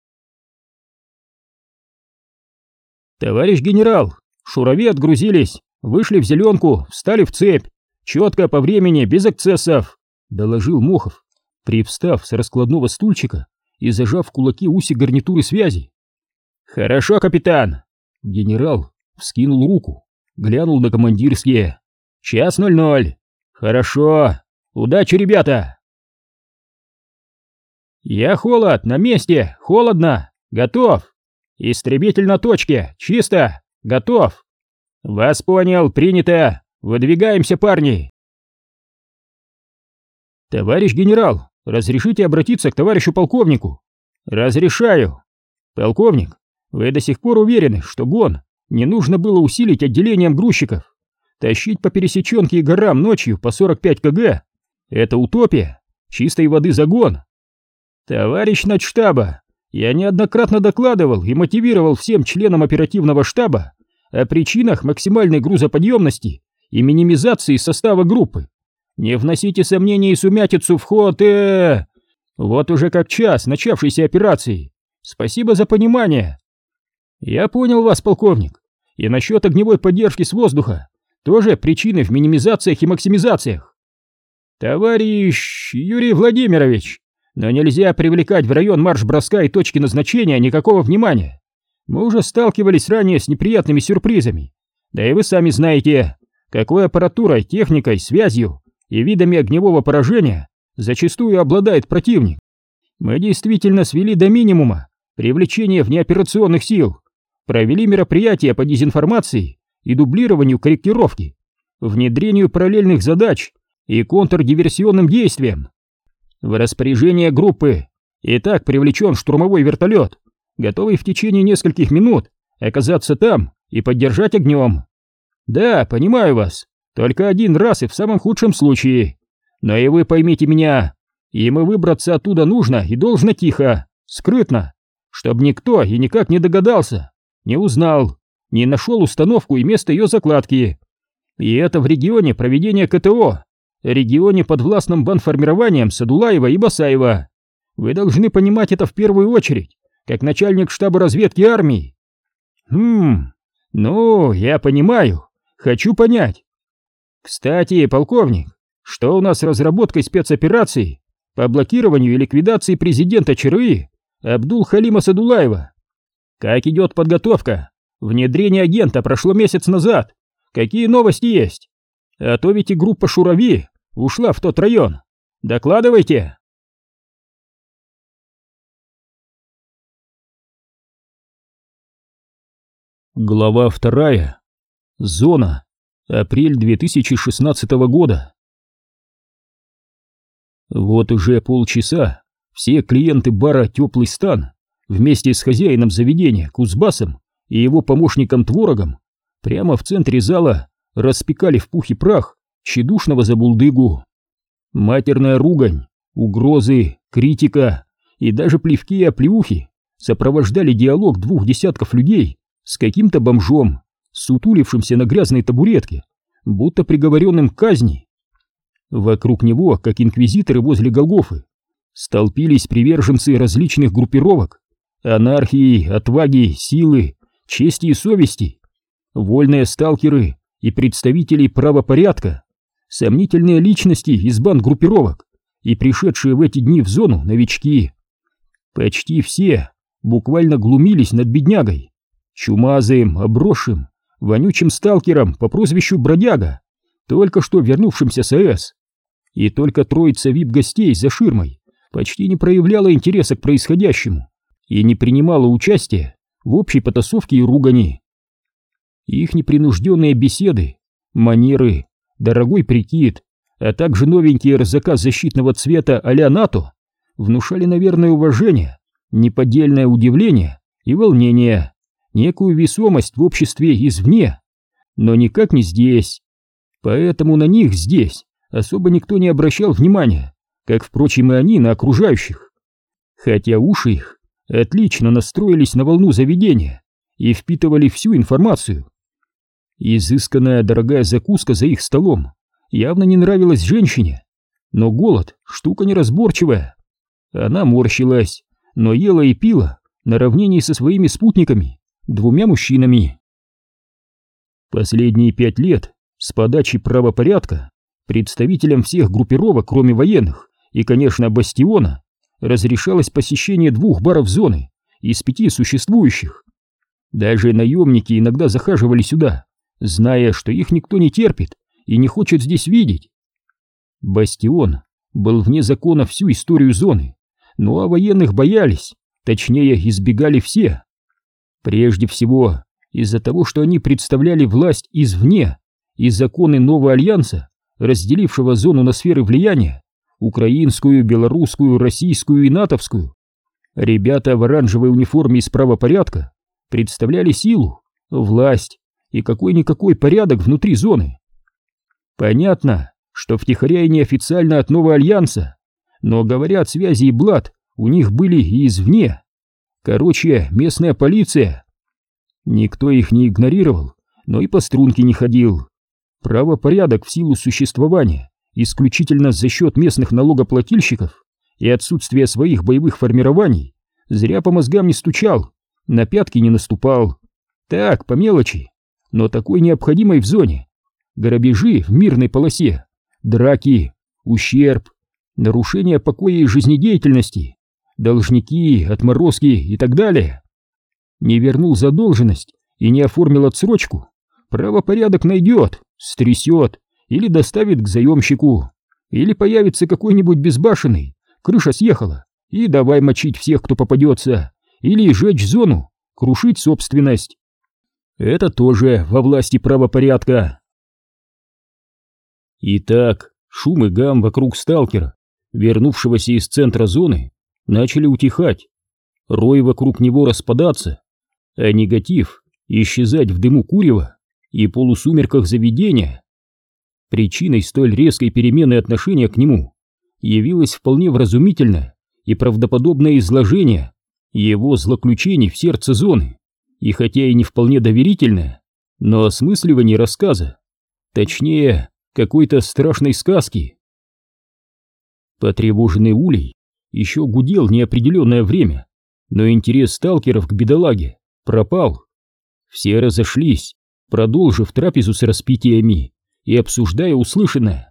«Товарищ генерал, шурави отгрузились, вышли в зеленку, встали в цепь, четко по времени, без эксцессов», — доложил Мохов, привстав с раскладного стульчика и зажав в кулаки усик гарнитуры связи. «Хорошо, капитан!» Генерал вскинул руку, глянул на командирские. «Час ноль ноль! Хорошо! Удачи, ребята!» «Я холод, на месте, холодно, готов! Истребитель на точке, чисто, готов! Вас понял, принято! Выдвигаемся, парни!» «Товарищ генерал, разрешите обратиться к товарищу полковнику?» «Разрешаю! Полковник, вы до сих пор уверены, что гон не нужно было усилить отделением грузчиков? Тащить по пересеченке и горам ночью по сорок пять километров — это утопия, чистой воды загон. Товарищ начштаба, я неоднократно докладывал и мотивировал всем членам оперативного штаба о причинах максимальной грузоподъемности и минимизации состава группы. Не вносите сомнений и сумятицу в ход, э Вот уже как час начавшейся операции. Спасибо за понимание. Я понял вас, полковник. И насчет огневой поддержки с воздуха тоже причины в минимизациях и максимизациях. Товарищ Юрий Владимирович, но нельзя привлекать в район марш-броска и точки назначения никакого внимания. Мы уже сталкивались ранее с неприятными сюрпризами. Да и вы сами знаете, какой аппаратурой, техникой, связью и видами огневого поражения зачастую обладает противник. Мы действительно свели до минимума привлечение внеоперационных сил, провели мероприятия по дезинформации и дублированию корректировки, внедрению параллельных задач и контрдиверсионным действиям. В распоряжение группы и так привлечен штурмовой вертолет, готовый в течение нескольких минут оказаться там и поддержать огнем. Да, понимаю вас, только один раз и в самом худшем случае. Но и вы поймите меня, им и выбраться оттуда нужно и должно тихо, скрытно, чтобы никто и никак не догадался, не узнал, не нашел установку и место ее закладки. И это в регионе проведения КТО, регионе подвластном банформированиям Садулаева и Басаева. Вы должны понимать это в первую очередь, как начальник штаба разведки армии. Хм, Ну, я понимаю. Хочу понять. Кстати, полковник, что у нас с разработкой спецопераций по блокированию и ликвидации президента ЧРИ Абдул-Халима Садулаева? Как идет подготовка? Внедрение агента прошло месяц назад. Какие новости есть? А то ведь и группа Шурави ушла в тот район. Докладывайте. Глава вторая. Зона. Апрель две тысячи шестнадцатого года. Вот уже полчаса все клиенты бара «Теплый стан» вместе с хозяином заведения Кузбассом и его помощником Творогом прямо в центре зала распекали в пух и прах тщедушного забулдыгу. Матерная ругань, угрозы, критика и даже плевки и оплеухи сопровождали диалог двух десятков людей с каким-то бомжом, сутулившимся на грязной табуретке, будто приговоренным к казни. Вокруг него, как инквизиторы возле Голгофы, столпились приверженцы различных группировок: анархии, отваги, силы, чести и совести, вольные сталкеры и представители правопорядка, сомнительные личности из банд-группировок и пришедшие в эти дни в зону новички. Почти все буквально глумились над беднягой, чумазым, обросшим, вонючим сталкером по прозвищу Бродяга, только что вернувшимся с АЭС. И только троица вип-гостей за ширмой почти не проявляла интереса к происходящему и не принимала участия в общей потасовке и ругани. Их непринужденные беседы, манеры, дорогой прикид, а также новенький рзака защитного цвета а-ля НАТО внушали, наверное, уважение, неподдельное удивление и волнение, некую весомость в обществе извне, но никак не здесь. Поэтому на них здесь особо никто не обращал внимания, как, впрочем, и они на окружающих. Хотя уши их отлично настроились на волну заведения и впитывали всю информацию. Изысканная дорогая закуска за их столом явно не нравилась женщине, но голод — штука неразборчивая. Она морщилась, но ела и пила на равнении со своими спутниками, двумя мужчинами. Последние пять лет с подачи правопорядка представителям всех группировок, кроме военных и, конечно, Бастиона, разрешалось посещение двух баров зоны из пяти существующих. Даже наемники иногда захаживали сюда, зная, что их никто не терпит и не хочет здесь видеть. Бастион был вне закона всю историю зоны, ну а военных боялись, точнее избегали все. Прежде всего из-за того, что они представляли власть извне и законы нового альянса, разделившего зону на сферы влияния: украинскую, белорусскую, российскую и натовскую. Ребята в оранжевой униформе из правопорядка представляли силу, власть и какой-никакой порядок внутри зоны. Понятно, что втихаря и неофициально от нового альянса, но, говорят, связи и блат у них были и извне. Короче, местная полиция. Никто их не игнорировал, но и по струнке не ходил. Правопорядок в силу существования исключительно за счет местных налогоплательщиков и отсутствия своих боевых формирований зря по мозгам не стучал, на пятки не наступал. Так, по мелочи, но такой необходимой в зоне. Грабежи в мирной полосе, драки, ущерб, нарушение покоя и жизнедеятельности, должники, отморозки и так далее. Не вернул задолженность и не оформил отсрочку, правопорядок найдет, стрясет или доставит к заемщику, или появится какой-нибудь безбашенный, крыша съехала, и давай мочить всех, кто попадется, или сжечь зону, крушить собственность. Это тоже во власти правопорядка. Итак, шум и гам вокруг сталкера, вернувшегося из центра зоны, начали утихать, рой вокруг него распадаться, а негатив исчезать в дыму курева и полусумерках заведения. Причиной столь резкой перемены отношения к нему явилось вполне вразумительное и правдоподобное изложение его злоключений в сердце зоны, и хотя и не вполне доверительное, но осмысливание рассказа, точнее, какой-то страшной сказки. Потревоженный улей еще гудел неопределенное время, но интерес сталкеров к бедолаге пропал. Все разошлись, продолжив трапезу с распитиями и обсуждая услышанное.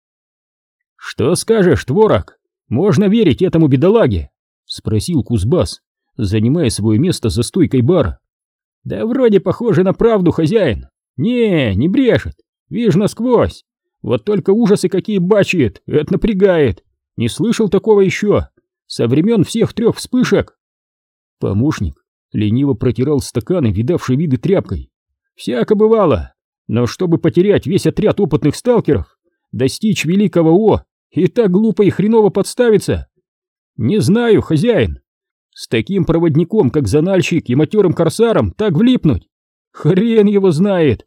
«Что скажешь, Творог? Можно верить этому бедолаге?» — спросил Кузбасс, занимая свое место за стойкой бара. «Да вроде похоже на правду, хозяин. Не, не брешет. Вижу насквозь. Вот только ужасы какие бачит, это напрягает. Не слышал такого еще. Со времен всех трех вспышек». Помощник лениво протирал стаканы, видавшие виды тряпкой. «Всяко бывало. Но чтобы потерять весь отряд опытных сталкеров, достичь великого О и так глупо и хреново подставиться? Не знаю, хозяин. С таким проводником, как Занальщик, и матерым корсаром так влипнуть? Хрен его знает.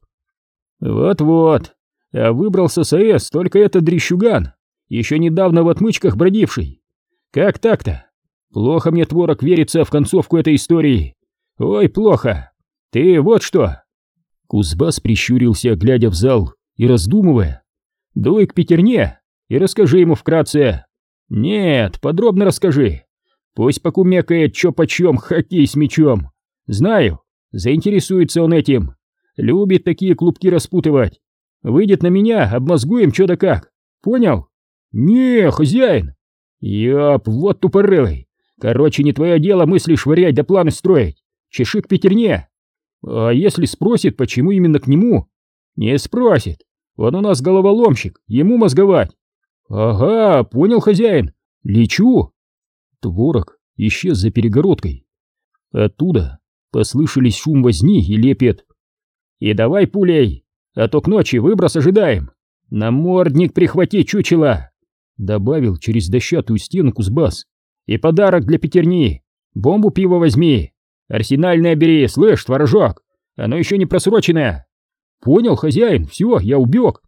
Вот-вот. А выбрался с АЭС только этот дрищуган, еще недавно в отмычках бродивший. Как так-то? Плохо мне, Творог, верится в концовку этой истории. Ой, плохо. Ты вот что. Кузбасс прищурился, глядя в зал и раздумывая. Дуй к Петерне и расскажи ему вкратце. Нет, подробно расскажи. Пусть покумекает, чё почем хоккей с мячом. Знаю, заинтересуется он этим. Любит такие клубки распутывать. Выйдет на меня, обмозгуем чё да как. Понял? Не, хозяин. Ёп, вот тупорылый. Короче, не твое дело мысли швырять да планы строить. Чеши к Петерне. А если спросит, почему именно к нему? Не спросит. Он у нас головоломщик, ему мозговать. Ага, понял, хозяин. Лечу. Творог исчез за перегородкой. Оттуда послышались шум возни и лепет. И давай пулей, а то к ночи выброс ожидаем. Намордник прихвати, чучело, добавил через дощатую стену Кузбасс. И подарок для Петерни. Бомбу пива возьми. Арсенальное бери, слышь, творожок. Оно еще не просроченное. Понял, хозяин, все, я убег.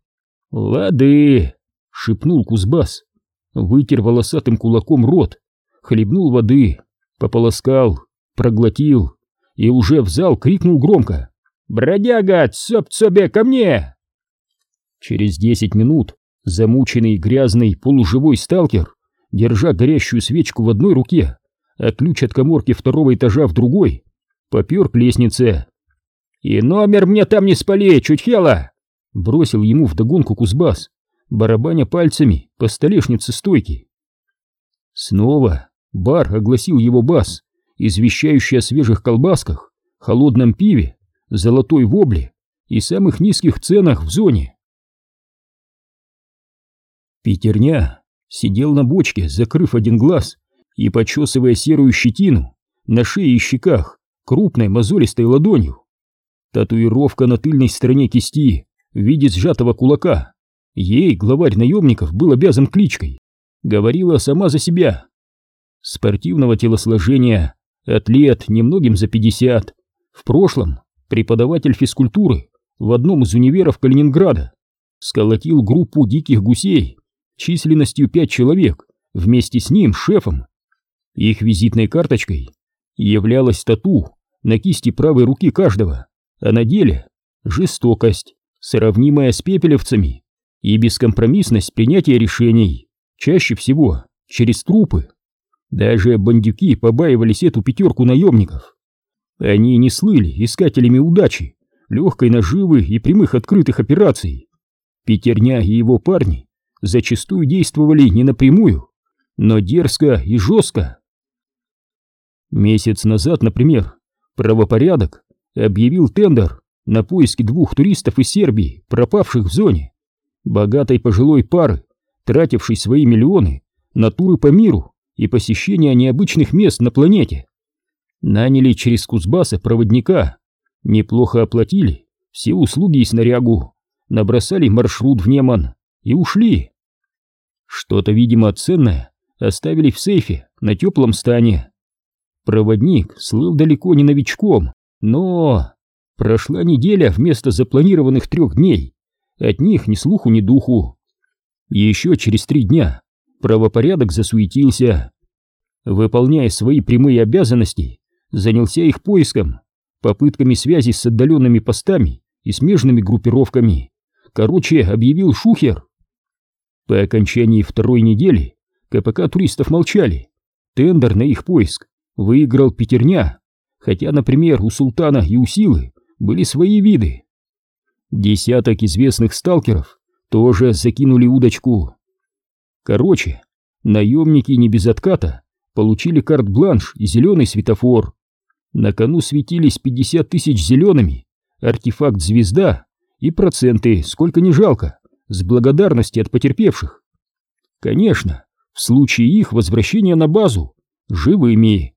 Лады, шепнул Кузбасс. Вытер волосатым кулаком рот, хлебнул воды, пополоскал, проглотил и уже в зал крикнул громко: «Бродяга, цоп-цобе, ко мне!» Через десять минут замученный, грязный, полуживой сталкер, держа горящую свечку в одной руке, а ключ от каморки второго этажа в другой, попер к лестнице. «И номер мне там не спали, чучхела!» бросил ему вдогонку Кузбасс, барабаня пальцами по столешнице стойки. Снова бар огласил его бас, извещающий о свежих колбасках, холодном пиве, золотой вобле и самых низких ценах в зоне. Петерня сидел на бочке, закрыв один глаз и почесывая серую щетину на шее и щеках крупной мозолистой ладонью. Татуировка на тыльной стороне кисти в виде сжатого кулака. Ей главарь наемников был обязан кличкой. Говорила сама за себя. Спортивного телосложения, атлет немногим за пятьдесят. В прошлом преподаватель физкультуры в одном из универов Калининграда. Сколотил группу диких гусей численностью пять человек вместе с ним, шефом. Их визитной карточкой являлась тату на кисти правой руки каждого, а на деле жестокость, сравнимая с пепелевцами, и бескомпромиссность принятия решений, чаще всего через трупы. Даже бандюки побаивались эту пятерку наемников. Они не слыли искателями удачи, легкой наживы и прямых открытых операций. Петерня и его парни зачастую действовали не напрямую, но дерзко и жестко. Месяц назад, например, правопорядок объявил тендер на поиски двух туристов из Сербии, пропавших в зоне, богатой пожилой пары, тратившей свои миллионы на туры по миру и посещение необычных мест на планете. Наняли через Кузбасса проводника, неплохо оплатили все услуги и снарягу, набросали маршрут в Неман и ушли. Что-то, видимо, ценное оставили в сейфе на теплом стане. Проводник слыл далеко не новичком, но... Прошла неделя вместо запланированных трех дней, от них ни слуху, ни духу. Еще через три дня правопорядок засуетился. Выполняя свои прямые обязанности, занялся их поиском, попытками связи с отдаленными постами и смежными группировками. Короче, объявил шухер. По окончании второй недели КПК туристов молчали. Тендер на их поиск выиграл Петерня, хотя, например, у Султана и у Силы были свои виды. Десяток известных сталкеров тоже закинули удочку. Короче, наемники не без отката получили карт-бланш и зеленый светофор. На кону светились пятьдесят тысяч зелеными, артефакт «Звезда» и проценты, сколько не жалко, с благодарности от потерпевших. Конечно, в случае их возвращения на базу живыми.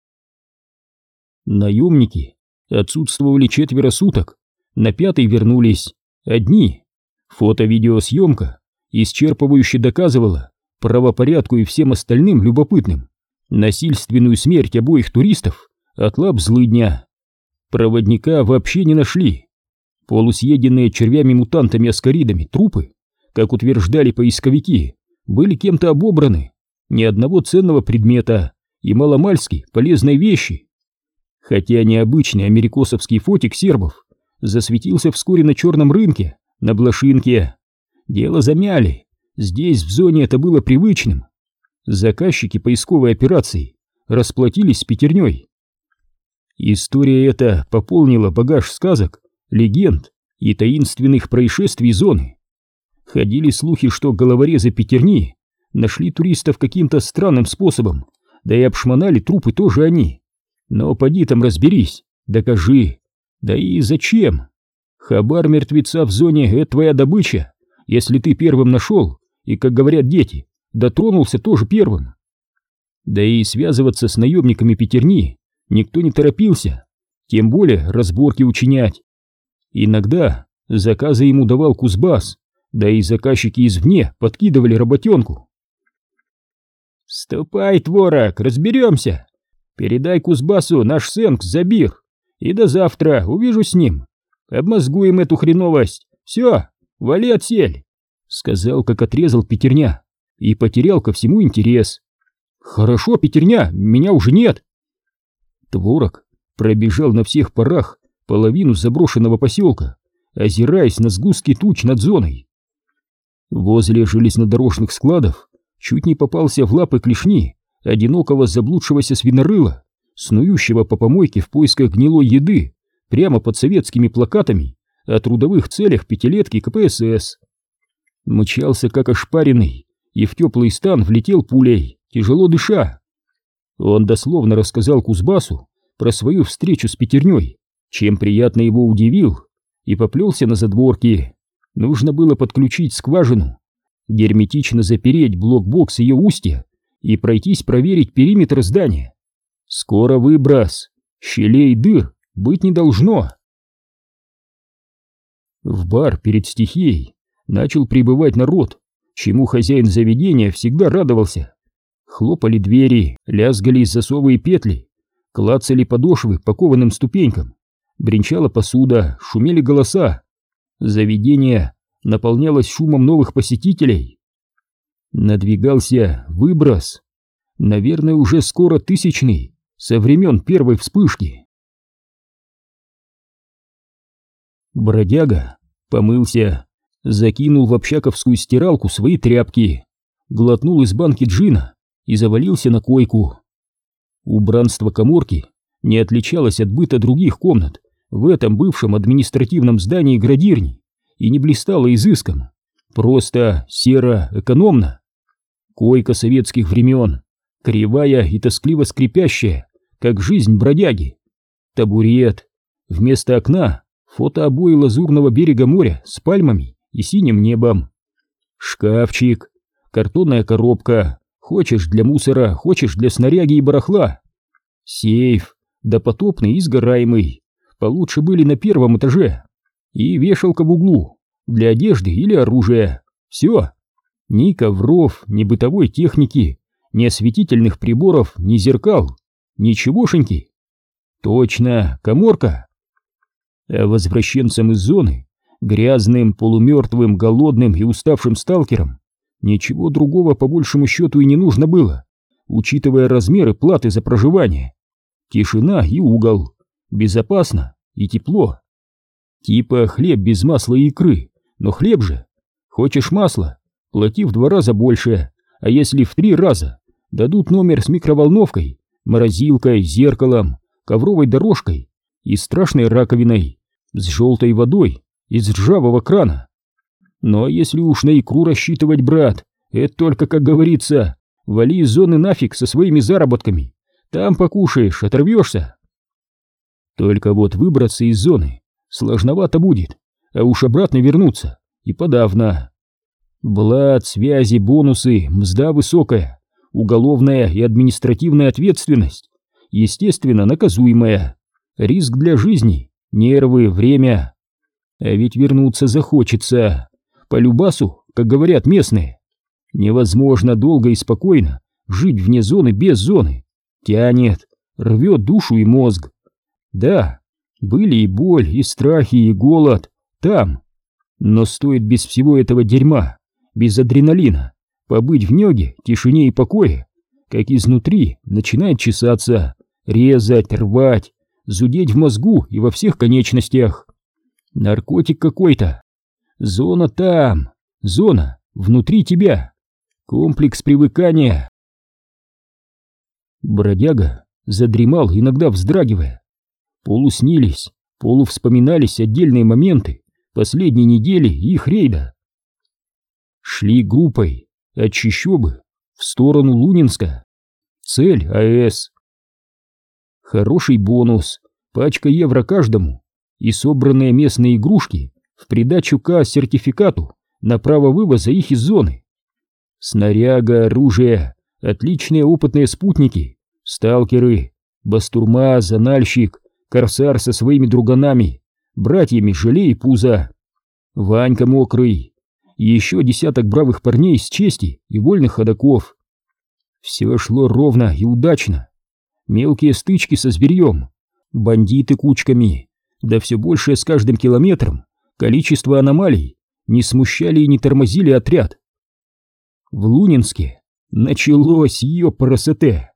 Наемники отсутствовали четверо суток, на пятый вернулись одни. Фото-видеосъемка исчерпывающе доказывала правопорядку и всем остальным любопытным насильственную смерть обоих туристов от лап злыдня. Проводника вообще не нашли. Полусъеденные червями-мутантами-аскаридами трупы, как утверждали поисковики, были кем-то обобраны, ни одного ценного предмета и маломальски полезной вещи. Хотя необычный америкосовский фотик сербов засветился вскоре на черном рынке, на блошинке. Дело замяли, здесь в зоне это было привычным. Заказчики поисковой операции расплатились с пятерней. История эта пополнила багаж сказок, легенд и таинственных происшествий зоны. Ходили слухи, что головорезы пятерни нашли туристов каким-то странным способом, да и обшмонали трупы тоже они. Но поди там разберись, докажи. Да и зачем? Хабар мертвеца в зоне — это твоя добыча, если ты первым нашел и, как говорят дети, дотронулся тоже первым. Да и связываться с наемниками пятерни никто не торопился, тем более разборки учинять. Иногда заказы ему давал Кузбасс, да и заказчики извне подкидывали работенку. «Ступай, творог, разберемся. Передай Кузбассу наш сэнк Забир, и до завтра увижу с ним. Обмозгуем эту хреновость. Все, вали отсель», — сказал, как отрезал пятерня, и потерял ко всему интерес. «Хорошо, пятерня, меня уже нет». Творог пробежал на всех парах половину заброшенного поселка, озираясь на сгустки туч над зоной. Возле железнодорожных складов чуть не попался в лапы клешни одинокого заблудшегося свинорыла, снующего по помойке в поисках гнилой еды прямо под советскими плакатами о трудовых целях пятилетки ка пэ эс эс. Мчался как ошпаренный и в теплый стан влетел пулей, тяжело дыша. Он дословно рассказал Кузбассу про свою встречу с пятерней, чем приятно его удивил, и поплелся на задворки. Нужно было подключить скважину, герметично запереть блокбокс ее устья и пройтись проверить периметр здания. Скоро выброс, щелей и дыр быть не должно. В бар перед стихией начал прибывать народ, чему хозяин заведения всегда радовался. Хлопали двери, лязгали засовы и петли, клацали подошвы по кованым ступенькам, бренчала посуда, шумели голоса. Заведение наполнялось шумом новых посетителей. Надвигался выброс, наверное, уже скоро тысячный, со времен первой вспышки. Бродяга помылся, закинул в общаковскую стиралку свои тряпки, глотнул из банки джина и завалился на койку. Убранство каморки не отличалось от быта других комнат в этом бывшем административном здании градирни и не блистало изыском, просто серо, экономно. Койка советских времен, кривая и тоскливо скрипящая, как жизнь бродяги. Табурет, вместо окна фотообои лазурного берега моря с пальмами и синим небом. Шкафчик, картонная коробка, хочешь для мусора, хочешь для снаряги и барахла. Сейф, допотопный и сгораемый, получше были на первом этаже. И вешалка в углу, для одежды или оружия. Все. Ни ковров, ни бытовой техники, ни осветительных приборов, ни зеркал, ничегошеньки. Точно, каморка. А возвращенцам из зоны, грязным, полумертвым, голодным и уставшим сталкерам, ничего другого по большему счету и не нужно было, учитывая размеры платы за проживание. Тишина и угол, безопасно и тепло. Типа хлеб без масла и икры, но хлеб же. Хочешь масла, плати в два раза больше, а если в три раза, дадут номер с микроволновкой, морозилкой, зеркалом, ковровой дорожкой и страшной раковиной, с желтой водой из ржавого крана. Но если уж на икру рассчитывать, брат, это только, как говорится, вали из зоны нафиг со своими заработками. Там покушаешь, оторвешься. Только вот выбраться из зоны сложновато будет, а уж обратно вернуться и подавно. Блат, связи, бонусы, мзда высокая, уголовная и административная ответственность, естественно, наказуемая, риск для жизни, нервы, время. А ведь вернуться захочется. По любасу, как говорят местные. Невозможно долго и спокойно жить вне зоны без зоны. Тянет, рвет душу и мозг. Да, были и боль, и страхи, и голод там. Но стоит без всего этого дерьма, без адреналина, побыть в неге, тишине и покое, как изнутри начинает чесаться, резать, рвать, зудеть в мозгу и во всех конечностях. Наркотик какой-то. Зона там, зона внутри тебя. Комплекс привыкания. Бродяга задремал, иногда вздрагивая. Полуснились, полувспоминались отдельные моменты последней недели и их рейда. Шли группой от Чищобы в сторону Лунинска. Цель АЭС. Хороший бонус, пачка евро каждому и собранные местные игрушки в придачу к сертификату на право вывоза их из зоны. Снаряга, оружие, отличные опытные спутники, сталкеры, бастурма, зональщик, корсар со своими друганами, братьями Желе и Пузо, Ванька Мокрый, еще десяток бравых парней с чести и вольных ходоков. Все шло ровно и удачно. Мелкие стычки со зверьем, бандиты кучками, да все больше с каждым километром количество аномалий не смущали и не тормозили отряд. В Лунинске началось ёпарасоте.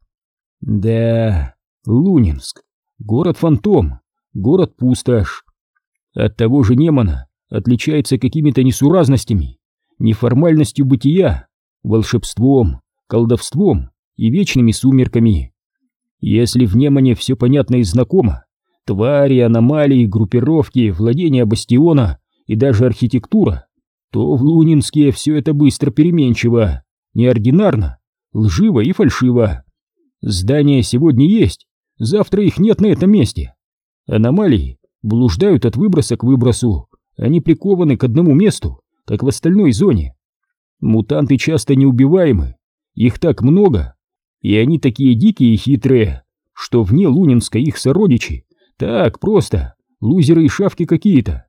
Да, Лунинск, город-фантом, город-пустошь. От того же Немана отличается какими-то несуразностями, неформальностью бытия, волшебством, колдовством и вечными сумерками. Если в Немане все понятно и знакомо, твари, аномалии, группировки, владения бастиона и даже архитектура, то в Лунинске все это быстро переменчиво, неординарно, лживо и фальшиво. Здания сегодня есть, завтра их нет на этом месте. Аномалии блуждают от выброса к выбросу, они прикованы к одному месту, как в остальной зоне. Мутанты часто неубиваемы, их так много, и они такие дикие и хитрые, что вне Лунинска их сородичи так просто, лузеры и шавки какие-то.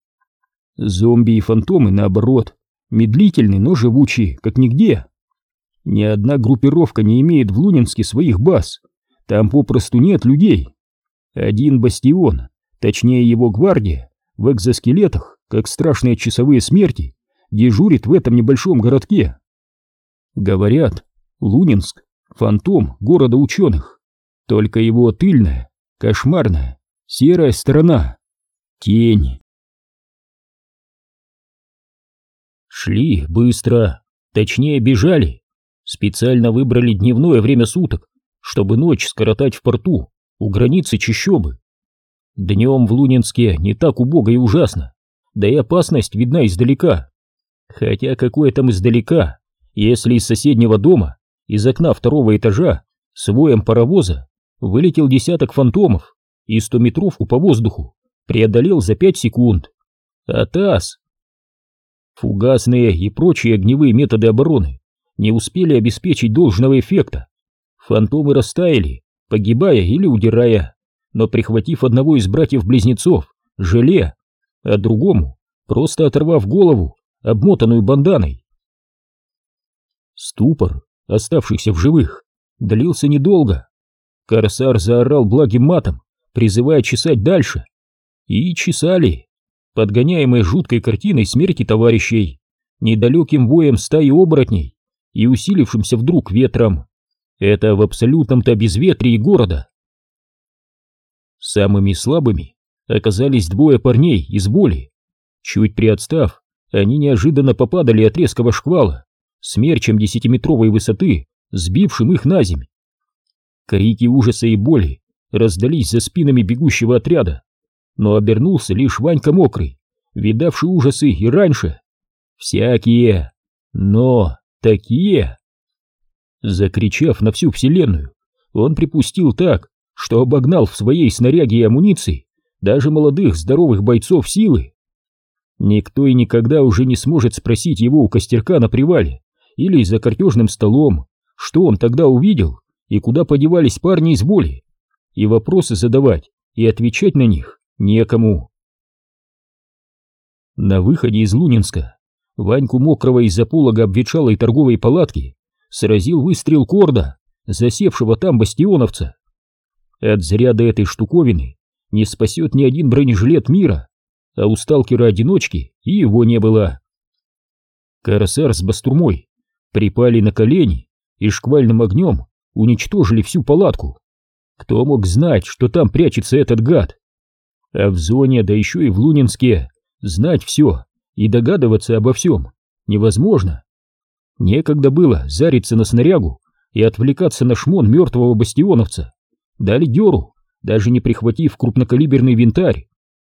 Зомби и фантомы, наоборот, медлительны, но живучи, как нигде. Ни одна группировка не имеет в Лунинске своих баз, там попросту нет людей. Один бастион, точнее его гвардия, в экзоскелетах, как страшные часовые смерти, дежурит в этом небольшом городке. Говорят, Лунинск — фантом города ученых, только его тыльная, кошмарная, серая сторона — тень. Шли быстро, точнее бежали, специально выбрали дневное время суток, чтобы ночь скоротать в порту у границы Чищобы. Днем в Лунинске не так убого и ужасно, да и опасность видна издалека. Хотя какое там издалека, если из соседнего дома, из окна второго этажа, с воем паровоза вылетел десяток фантомов и стометровку по воздуху преодолел за пять секунд. А ТАСС... Фугасные и прочие огневые методы обороны не успели обеспечить должного эффекта. Фантомы растаяли, погибая или удирая, но прихватив одного из братьев-близнецов, Желе, а другому просто оторвав голову, обмотанную банданой. Ступор оставшихся в живых длился недолго. Корсар заорал благим матом, призывая чесать дальше. И чесали, подгоняемые жуткой картиной смерти товарищей, недалеким воем стаи оборотней и усилившимся вдруг ветром. Это в абсолютном-то безветрии города. Самыми слабыми оказались двое парней из боли. Чуть приотстав, они неожиданно попадали от резкого шквала, смерчем десятиметровой высоты, сбившим их на земь. Крики ужаса и боли раздались за спинами бегущего отряда. но обернулся лишь Ванька Мокрый, видавший ужасы и раньше. Всякие, но такие. Закричав на всю вселенную, он припустил так, что обогнал в своей снаряге и амуниции даже молодых здоровых бойцов силы. Никто и никогда уже не сможет спросить его у костерка на привале или за картежным столом, что он тогда увидел и куда подевались парни из боли, и вопросы задавать и отвечать на них некому. На выходе из Лунинска Ваньку Мокрого из-за полога обветшалой торговой палатки сразил выстрел корда, засевшего там бастионовца. От заряда этой штуковины не спасет ни один бронежилет мира, а у сталкера-одиночки и его не было. Корсар с бастурмой припали на колени и шквальным огнем уничтожили всю палатку. Кто мог знать, что там прячется этот гад? А в зоне, да еще и в Лунинске, знать все и догадываться обо всем невозможно. Некогда было зариться на снарягу и отвлекаться на шмон мертвого бастионовца. Дали дёру, даже не прихватив крупнокалиберный винтарь.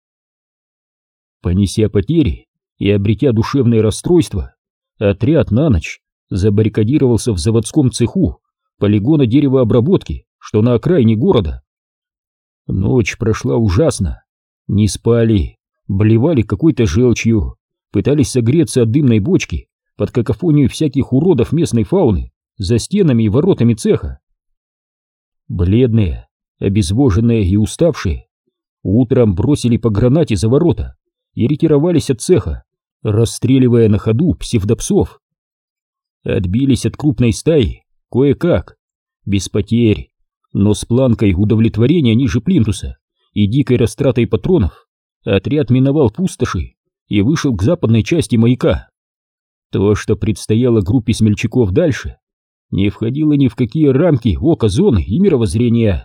Понеся потери и обретя душевное расстройство, отряд на ночь забаррикадировался в заводском цеху полигона деревообработки, что на окраине города. Ночь прошла ужасно. Не спали, блевали какой-то желчью, пытались согреться от дымной бочки под какофонию всяких уродов местной фауны за стенами и воротами цеха. Бледные, обезвоженные и уставшие, утром бросили по гранате за ворота и ретировались от цеха, расстреливая на ходу псевдопсов. Отбились от крупной стаи кое-как, без потерь, но с планкой удовлетворения ниже плинтуса и дикой растратой патронов отряд миновал пустоши и вышел к западной части маяка. То, что предстояло группе смельчаков дальше, не входило ни в какие рамки ока зоны и мировоззрения.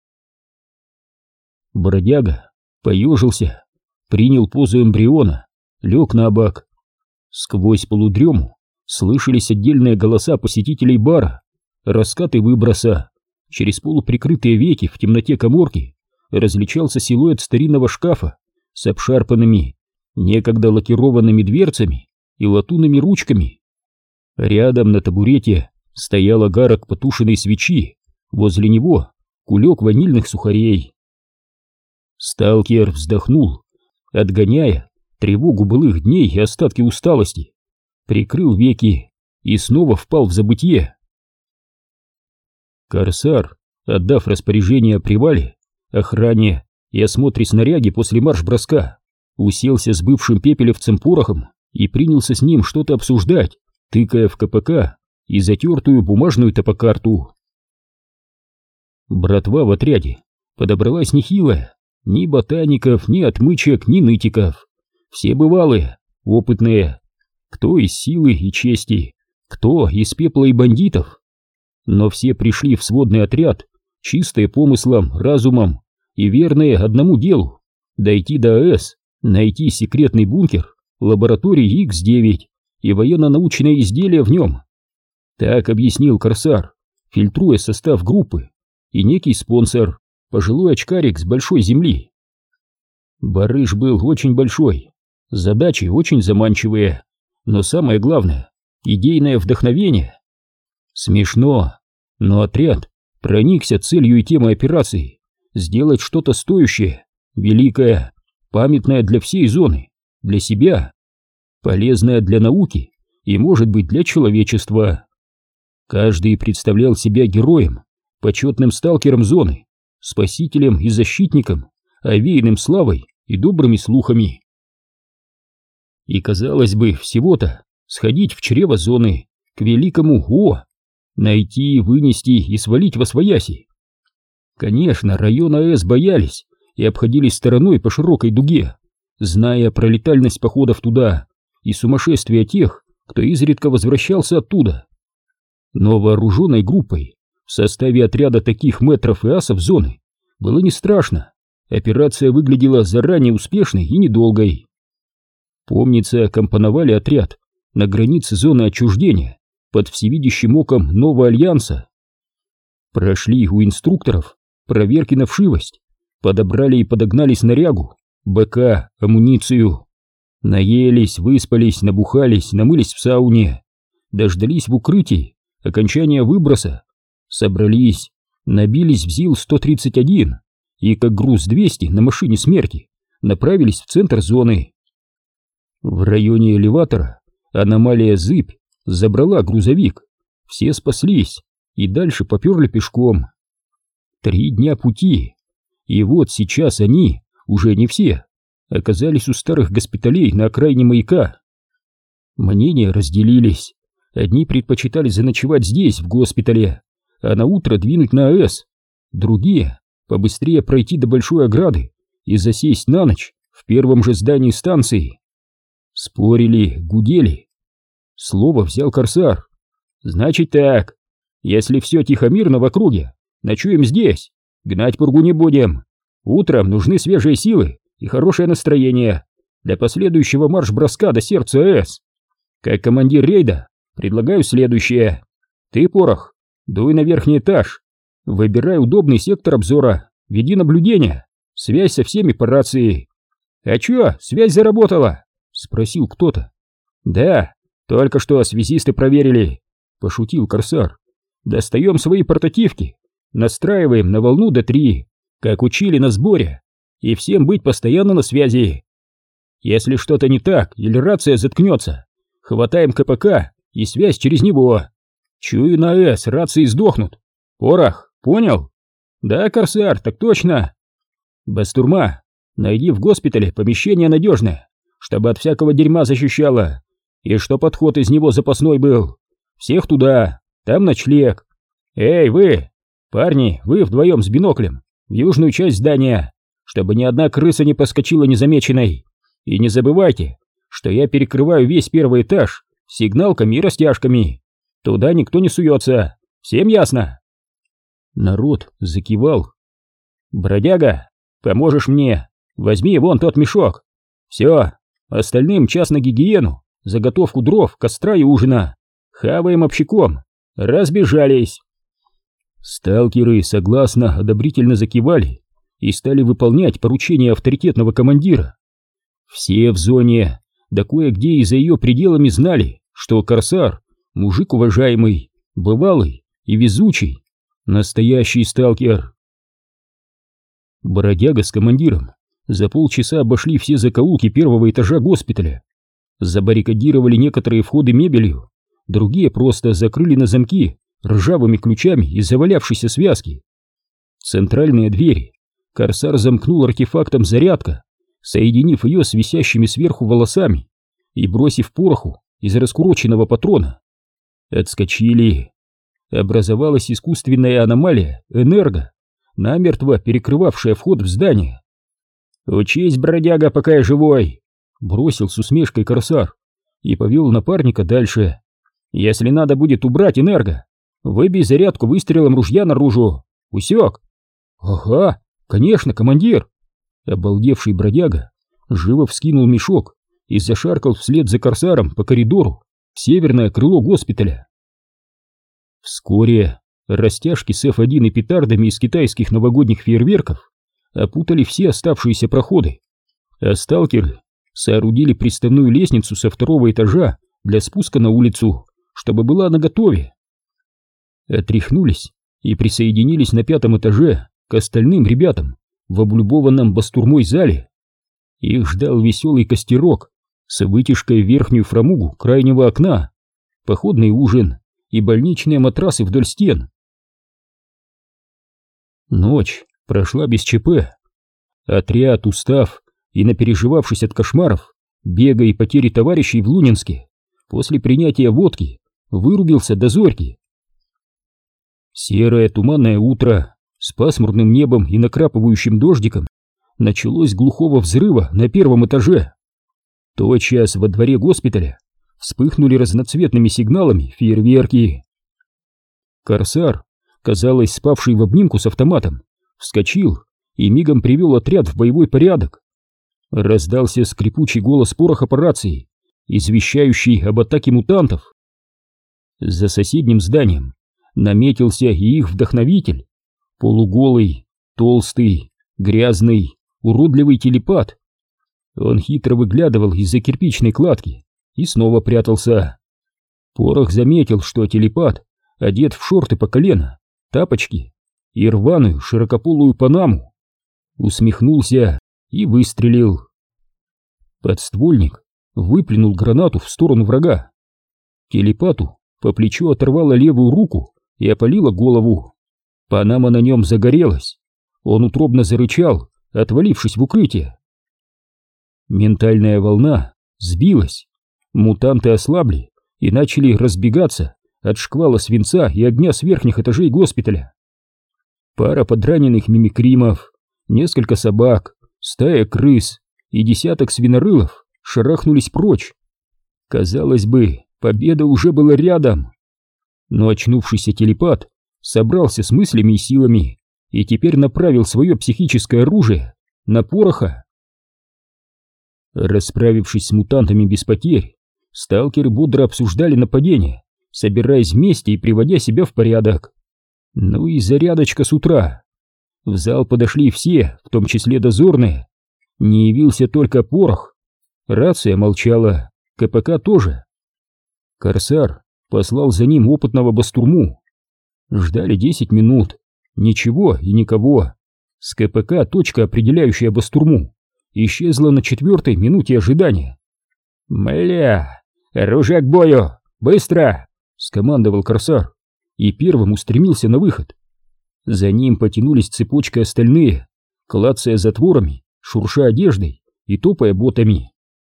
Бродяга поежился, принял позу эмбриона, лег на бок. Сквозь полудрему слышались отдельные голоса посетителей бара, раскаты выброса. Через полуприкрытые веки в темноте каморки различался силуэт старинного шкафа с обшарпанными, некогда лакированными дверцами и латунными ручками. Рядом на табурете стоял огарок потушенной свечи, возле него кулек ванильных сухарей. Сталкер вздохнул, отгоняя тревогу былых дней и остатки усталости, прикрыл веки и снова впал в забытье. Корсар, отдав распоряжение о привале, охране и осмотре снаряги после марш-броска, уселся с бывшим пепелевцем Порохом и принялся с ним что-то обсуждать, тыкая в ка пэ ка и затертую бумажную топокарту. Братва в отряде подобралась нехилая, ни ботаников, ни отмычек, ни нытиков. Все бывалые, опытные, кто из силы и чести, кто из пепла и бандитов. Но все пришли в сводный отряд, чистые помыслом, разумом и верные одному делу — дойти до АЭС, найти секретный бункер лаборатории икс девять и военно-научное изделие в нем. Так объяснил Корсар, фильтруя состав группы, и некий спонсор, пожилой очкарик с большой земли. Барыш был очень большой, задачи очень заманчивые, но самое главное — идейное вдохновение. Смешно, но отряд проникся целью и темой операции — сделать что-то стоящее, великое, памятное для всей зоны, для себя, полезное для науки и, может быть, для человечества. Каждый представлял себя героем, почетным сталкером зоны, спасителем и защитником, овеянным славой и добрыми слухами. И, казалось бы, всего-то сходить в чрево зоны, к великому О, найти, вынести и свалить восвояси. Конечно, район АЭС боялись и обходили стороной по широкой дуге, зная про летальность походов туда и сумасшествие тех, кто изредка возвращался оттуда. Но вооруженной группой в составе отряда таких мэтров и асов зоны было не страшно. Операция выглядела заранее успешной и недолгой. Помнится, компоновали отряд на границе зоны отчуждения под всевидящим оком нового альянса. Прошли у инструкторов проверки на вшивость, подобрали и подогнали снарягу, БК, амуницию. Наелись, выспались, набухались, намылись в сауне. Дождались в укрытии окончания выброса. Собрались, набились в ЗИЛ сто тридцать один и, как груз двести на машине смерти, направились в центр зоны. В районе элеватора аномалия «Зыбь» забрала грузовик. Все спаслись и дальше поперли пешком. Три дня пути. И вот сейчас они, уже не все, оказались у старых госпиталей на окраине маяка. Мнения разделились. Одни предпочитали заночевать здесь, в госпитале, а на утро двинуть на АЭС. Другие — побыстрее пройти до большой ограды и засесть на ночь в первом же здании станции. Спорили, гудели. Слово взял Корсар. «Значит так, если все тихо-мирно в округе, ночуем здесь, гнать пургу не будем. Утром нужны свежие силы и хорошее настроение для последующего марш-броска до сердца АЭС. Как командир рейда предлагаю следующее. Ты, Порох, дуй на верхний этаж, выбирай удобный сектор обзора, веди наблюдение, связь со всеми по рации». «А чё, связь заработала?» — спросил кто-то. «Да, только что связисты проверили», — пошутил Корсар. «Достаем свои портативки, настраиваем на волну дэ три, как учили на сборе, и всем быть постоянно на связи. Если что-то не так или рация заткнется, хватаем ка пэ ка и связь через него. Чую, на АЭС рации сдохнут. Порох, понял?» «Да, Корсар, так точно». «Бастурма, найди в госпитале помещение надежное, чтобы от всякого дерьма защищало, и чтоб подход из него запасной был. Всех туда, там ночлег. Эй, вы, парни, вы вдвоем с биноклем, в южную часть здания, чтобы ни одна крыса не проскочила незамеченной. И не забывайте, что я перекрываю весь первый этаж сигналками и растяжками. Туда никто не суется. Всем ясно?» Народ закивал. «Бродяга, поможешь мне? Возьми вон тот мешок. Все, остальным час на гигиену, заготовку дров, костра и ужина. Хаваем общаком. Разбежались». Сталкеры согласно одобрительно закивали и стали выполнять поручения авторитетного командира. Все в зоне, да кое-где и за ее пределами знали, что Корсар — мужик уважаемый, бывалый и везучий, настоящий сталкер. Бродяга с командиром за полчаса обошли все закоулки первого этажа госпиталя, забаррикадировали некоторые входы мебелью, другие просто закрыли на замки ржавыми ключами из завалявшейся связки. Центральные двери Корсар замкнул артефактом зарядка, соединив ее с висящими сверху волосами и бросив пороху из раскуроченного патрона. Отскочили. Образовалась искусственная аномалия энерго, намертво перекрывавшая вход в здание. «Учись, бродяга, пока я живой!» — бросил с усмешкой Корсар и повел напарника дальше. «Если надо будет убрать энерго, выбей зарядку выстрелом ружья наружу. Усек?» «Ага, конечно, командир!» Обалдевший бродяга живо вскинул мешок и зашаркал вслед за Корсаром по коридору в северное крыло госпиталя. Вскоре растяжки с эф один и петардами из китайских новогодних фейерверков опутали все оставшиеся проходы, а сталкеры соорудили приставную лестницу со второго этажа для спуска на улицу, чтобы была наготове. Отряхнулись и присоединились на пятом этаже к остальным ребятам в облюбованном бастурмой зале. Их ждал веселый костерок с вытяжкой в верхнюю фрамугу крайнего окна, походный ужин и больничные матрасы вдоль стен. Ночь прошла без ЧП. Отряд, устав и напереживавшись от кошмаров, бега и потери товарищей в Лунинске, после принятия водки вырубился до зорьки. Серое туманное утро с пасмурным небом и накрапывающим дождиком началось с глухого взрыва на первом этаже. Тотчас во дворе госпиталя вспыхнули разноцветными сигналами фейерверки. Корсар, казалось, спавший в обнимку с автоматом, вскочил и мигом привел отряд в боевой порядок. Раздался скрипучий голос пороха по рации, извещающий об атаке мутантов. За соседним зданием наметился и их вдохновитель, полуголый, толстый, грязный, уродливый телепат Он хитро выглядывал из-за кирпичной кладки и снова прятался. Порох заметил, что телепат одет в шорты по колено, тапочки и рваную широкополую панаму. Усмехнулся и выстрелил. Подствольник выплюнул гранату в сторону врага. Телепату по плечу оторвало левую руку и опалило голову. Панама на нем загорелась. Он утробно зарычал, отвалившись в укрытие. Ментальная волна сбилась. Мутанты ослабли и начали разбегаться от шквала свинца и огня с верхних этажей госпиталя. Пара подраненных мимикримов, несколько собак, стая крыс и десяток свинорылов шарахнулись прочь. Казалось бы, победа уже была рядом. Но очнувшийся телепат собрался с мыслями и силами и теперь направил свое психическое оружие на Пороха. Расправившись с мутантами без потерь, сталкеры бодро обсуждали нападение, собираясь вместе и приводя себя в порядок. Ну и зарядочка с утра. В зал подошли все, в том числе дозорные. Не явился только Порох. Рация молчала, КПК тоже. Корсар послал за ним опытного бастурму. Ждали десять минут. Ничего и никого. С КПК точка, определяющая бастурму, исчезла на четвертой минуте ожидания. «Мля! Оружие к бою! Быстро!» — скомандовал Корсар и первым устремился на выход. За ним потянулись цепочкой остальные, клацая затворами, шурша одеждой и топая ботами.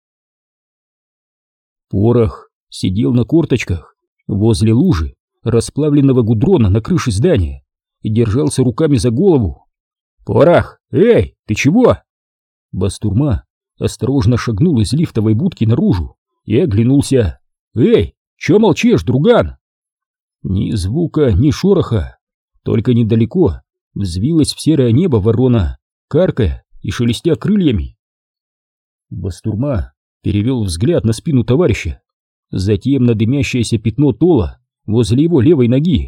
Порох сидел на корточках возле лужи расплавленного гудрона на крыше здания и держался руками за голову. «Порох! Эй, ты чего?» Бастурма осторожно шагнул из лифтовой будки наружу и оглянулся. «Эй, чё молчишь, друган?» Ни звука, ни шороха, только недалеко взвилась в серое небо ворона, каркая и шелестя крыльями. Бастурма перевел взгляд на спину товарища, затем на дымящееся пятно тола возле его левой ноги.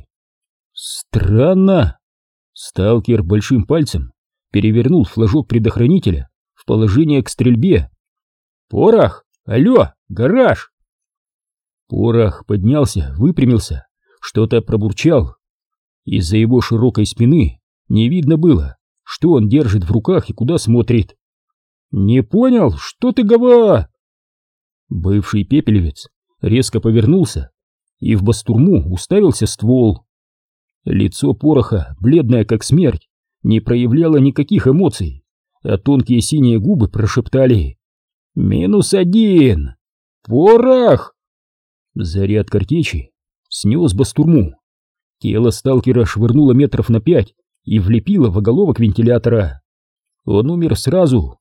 Странно. Сталкер большим пальцем перевернул флажок предохранителя в положение к стрельбе. «Порох! Алло, гараж!» Порох поднялся, выпрямился, что-то пробурчал. Из-за его широкой спины не видно было, что он держит в руках и куда смотрит. «Не понял, что ты гова?» Бывший пепелевец резко повернулся и в бастурму уставился ствол. Лицо Пороха, бледное как смерть, не проявляло никаких эмоций, а тонкие синие губы прошептали: «Минус один! Порох!» Заряд картечи снес бастурму. Тело сталкера швырнуло метров на пять и влепило в оголовок вентилятора. Он умер сразу.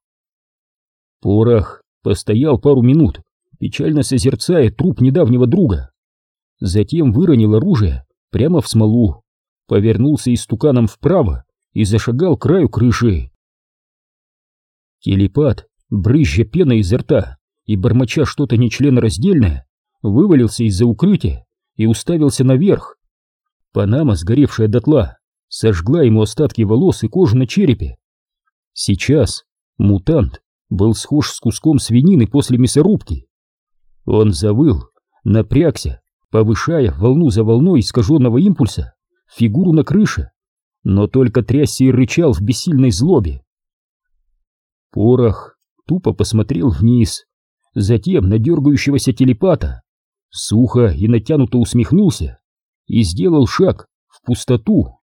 Порох постоял пару минут, печально созерцая труп недавнего друга. Затем выронил оружие прямо в смолу, повернулся истуканом вправо и зашагал к краю крыши. Телепат, брызжа пеной изо рта и бормоча что-то нечленораздельное, вывалился из-за укрытия и уставился наверх. Панама, сгоревшая дотла, сожгла ему остатки волос и кожу на черепе. Сейчас мутант был схож с куском свинины после мясорубки. Он завыл, напрягся, повышая волну за волной искаженного импульса фигуру на крыше, но только трясся и рычал в бессильной злобе. Порох тупо посмотрел вниз, затем на дергающегося телепата, сухо и натянуто усмехнулся и сделал шаг в пустоту.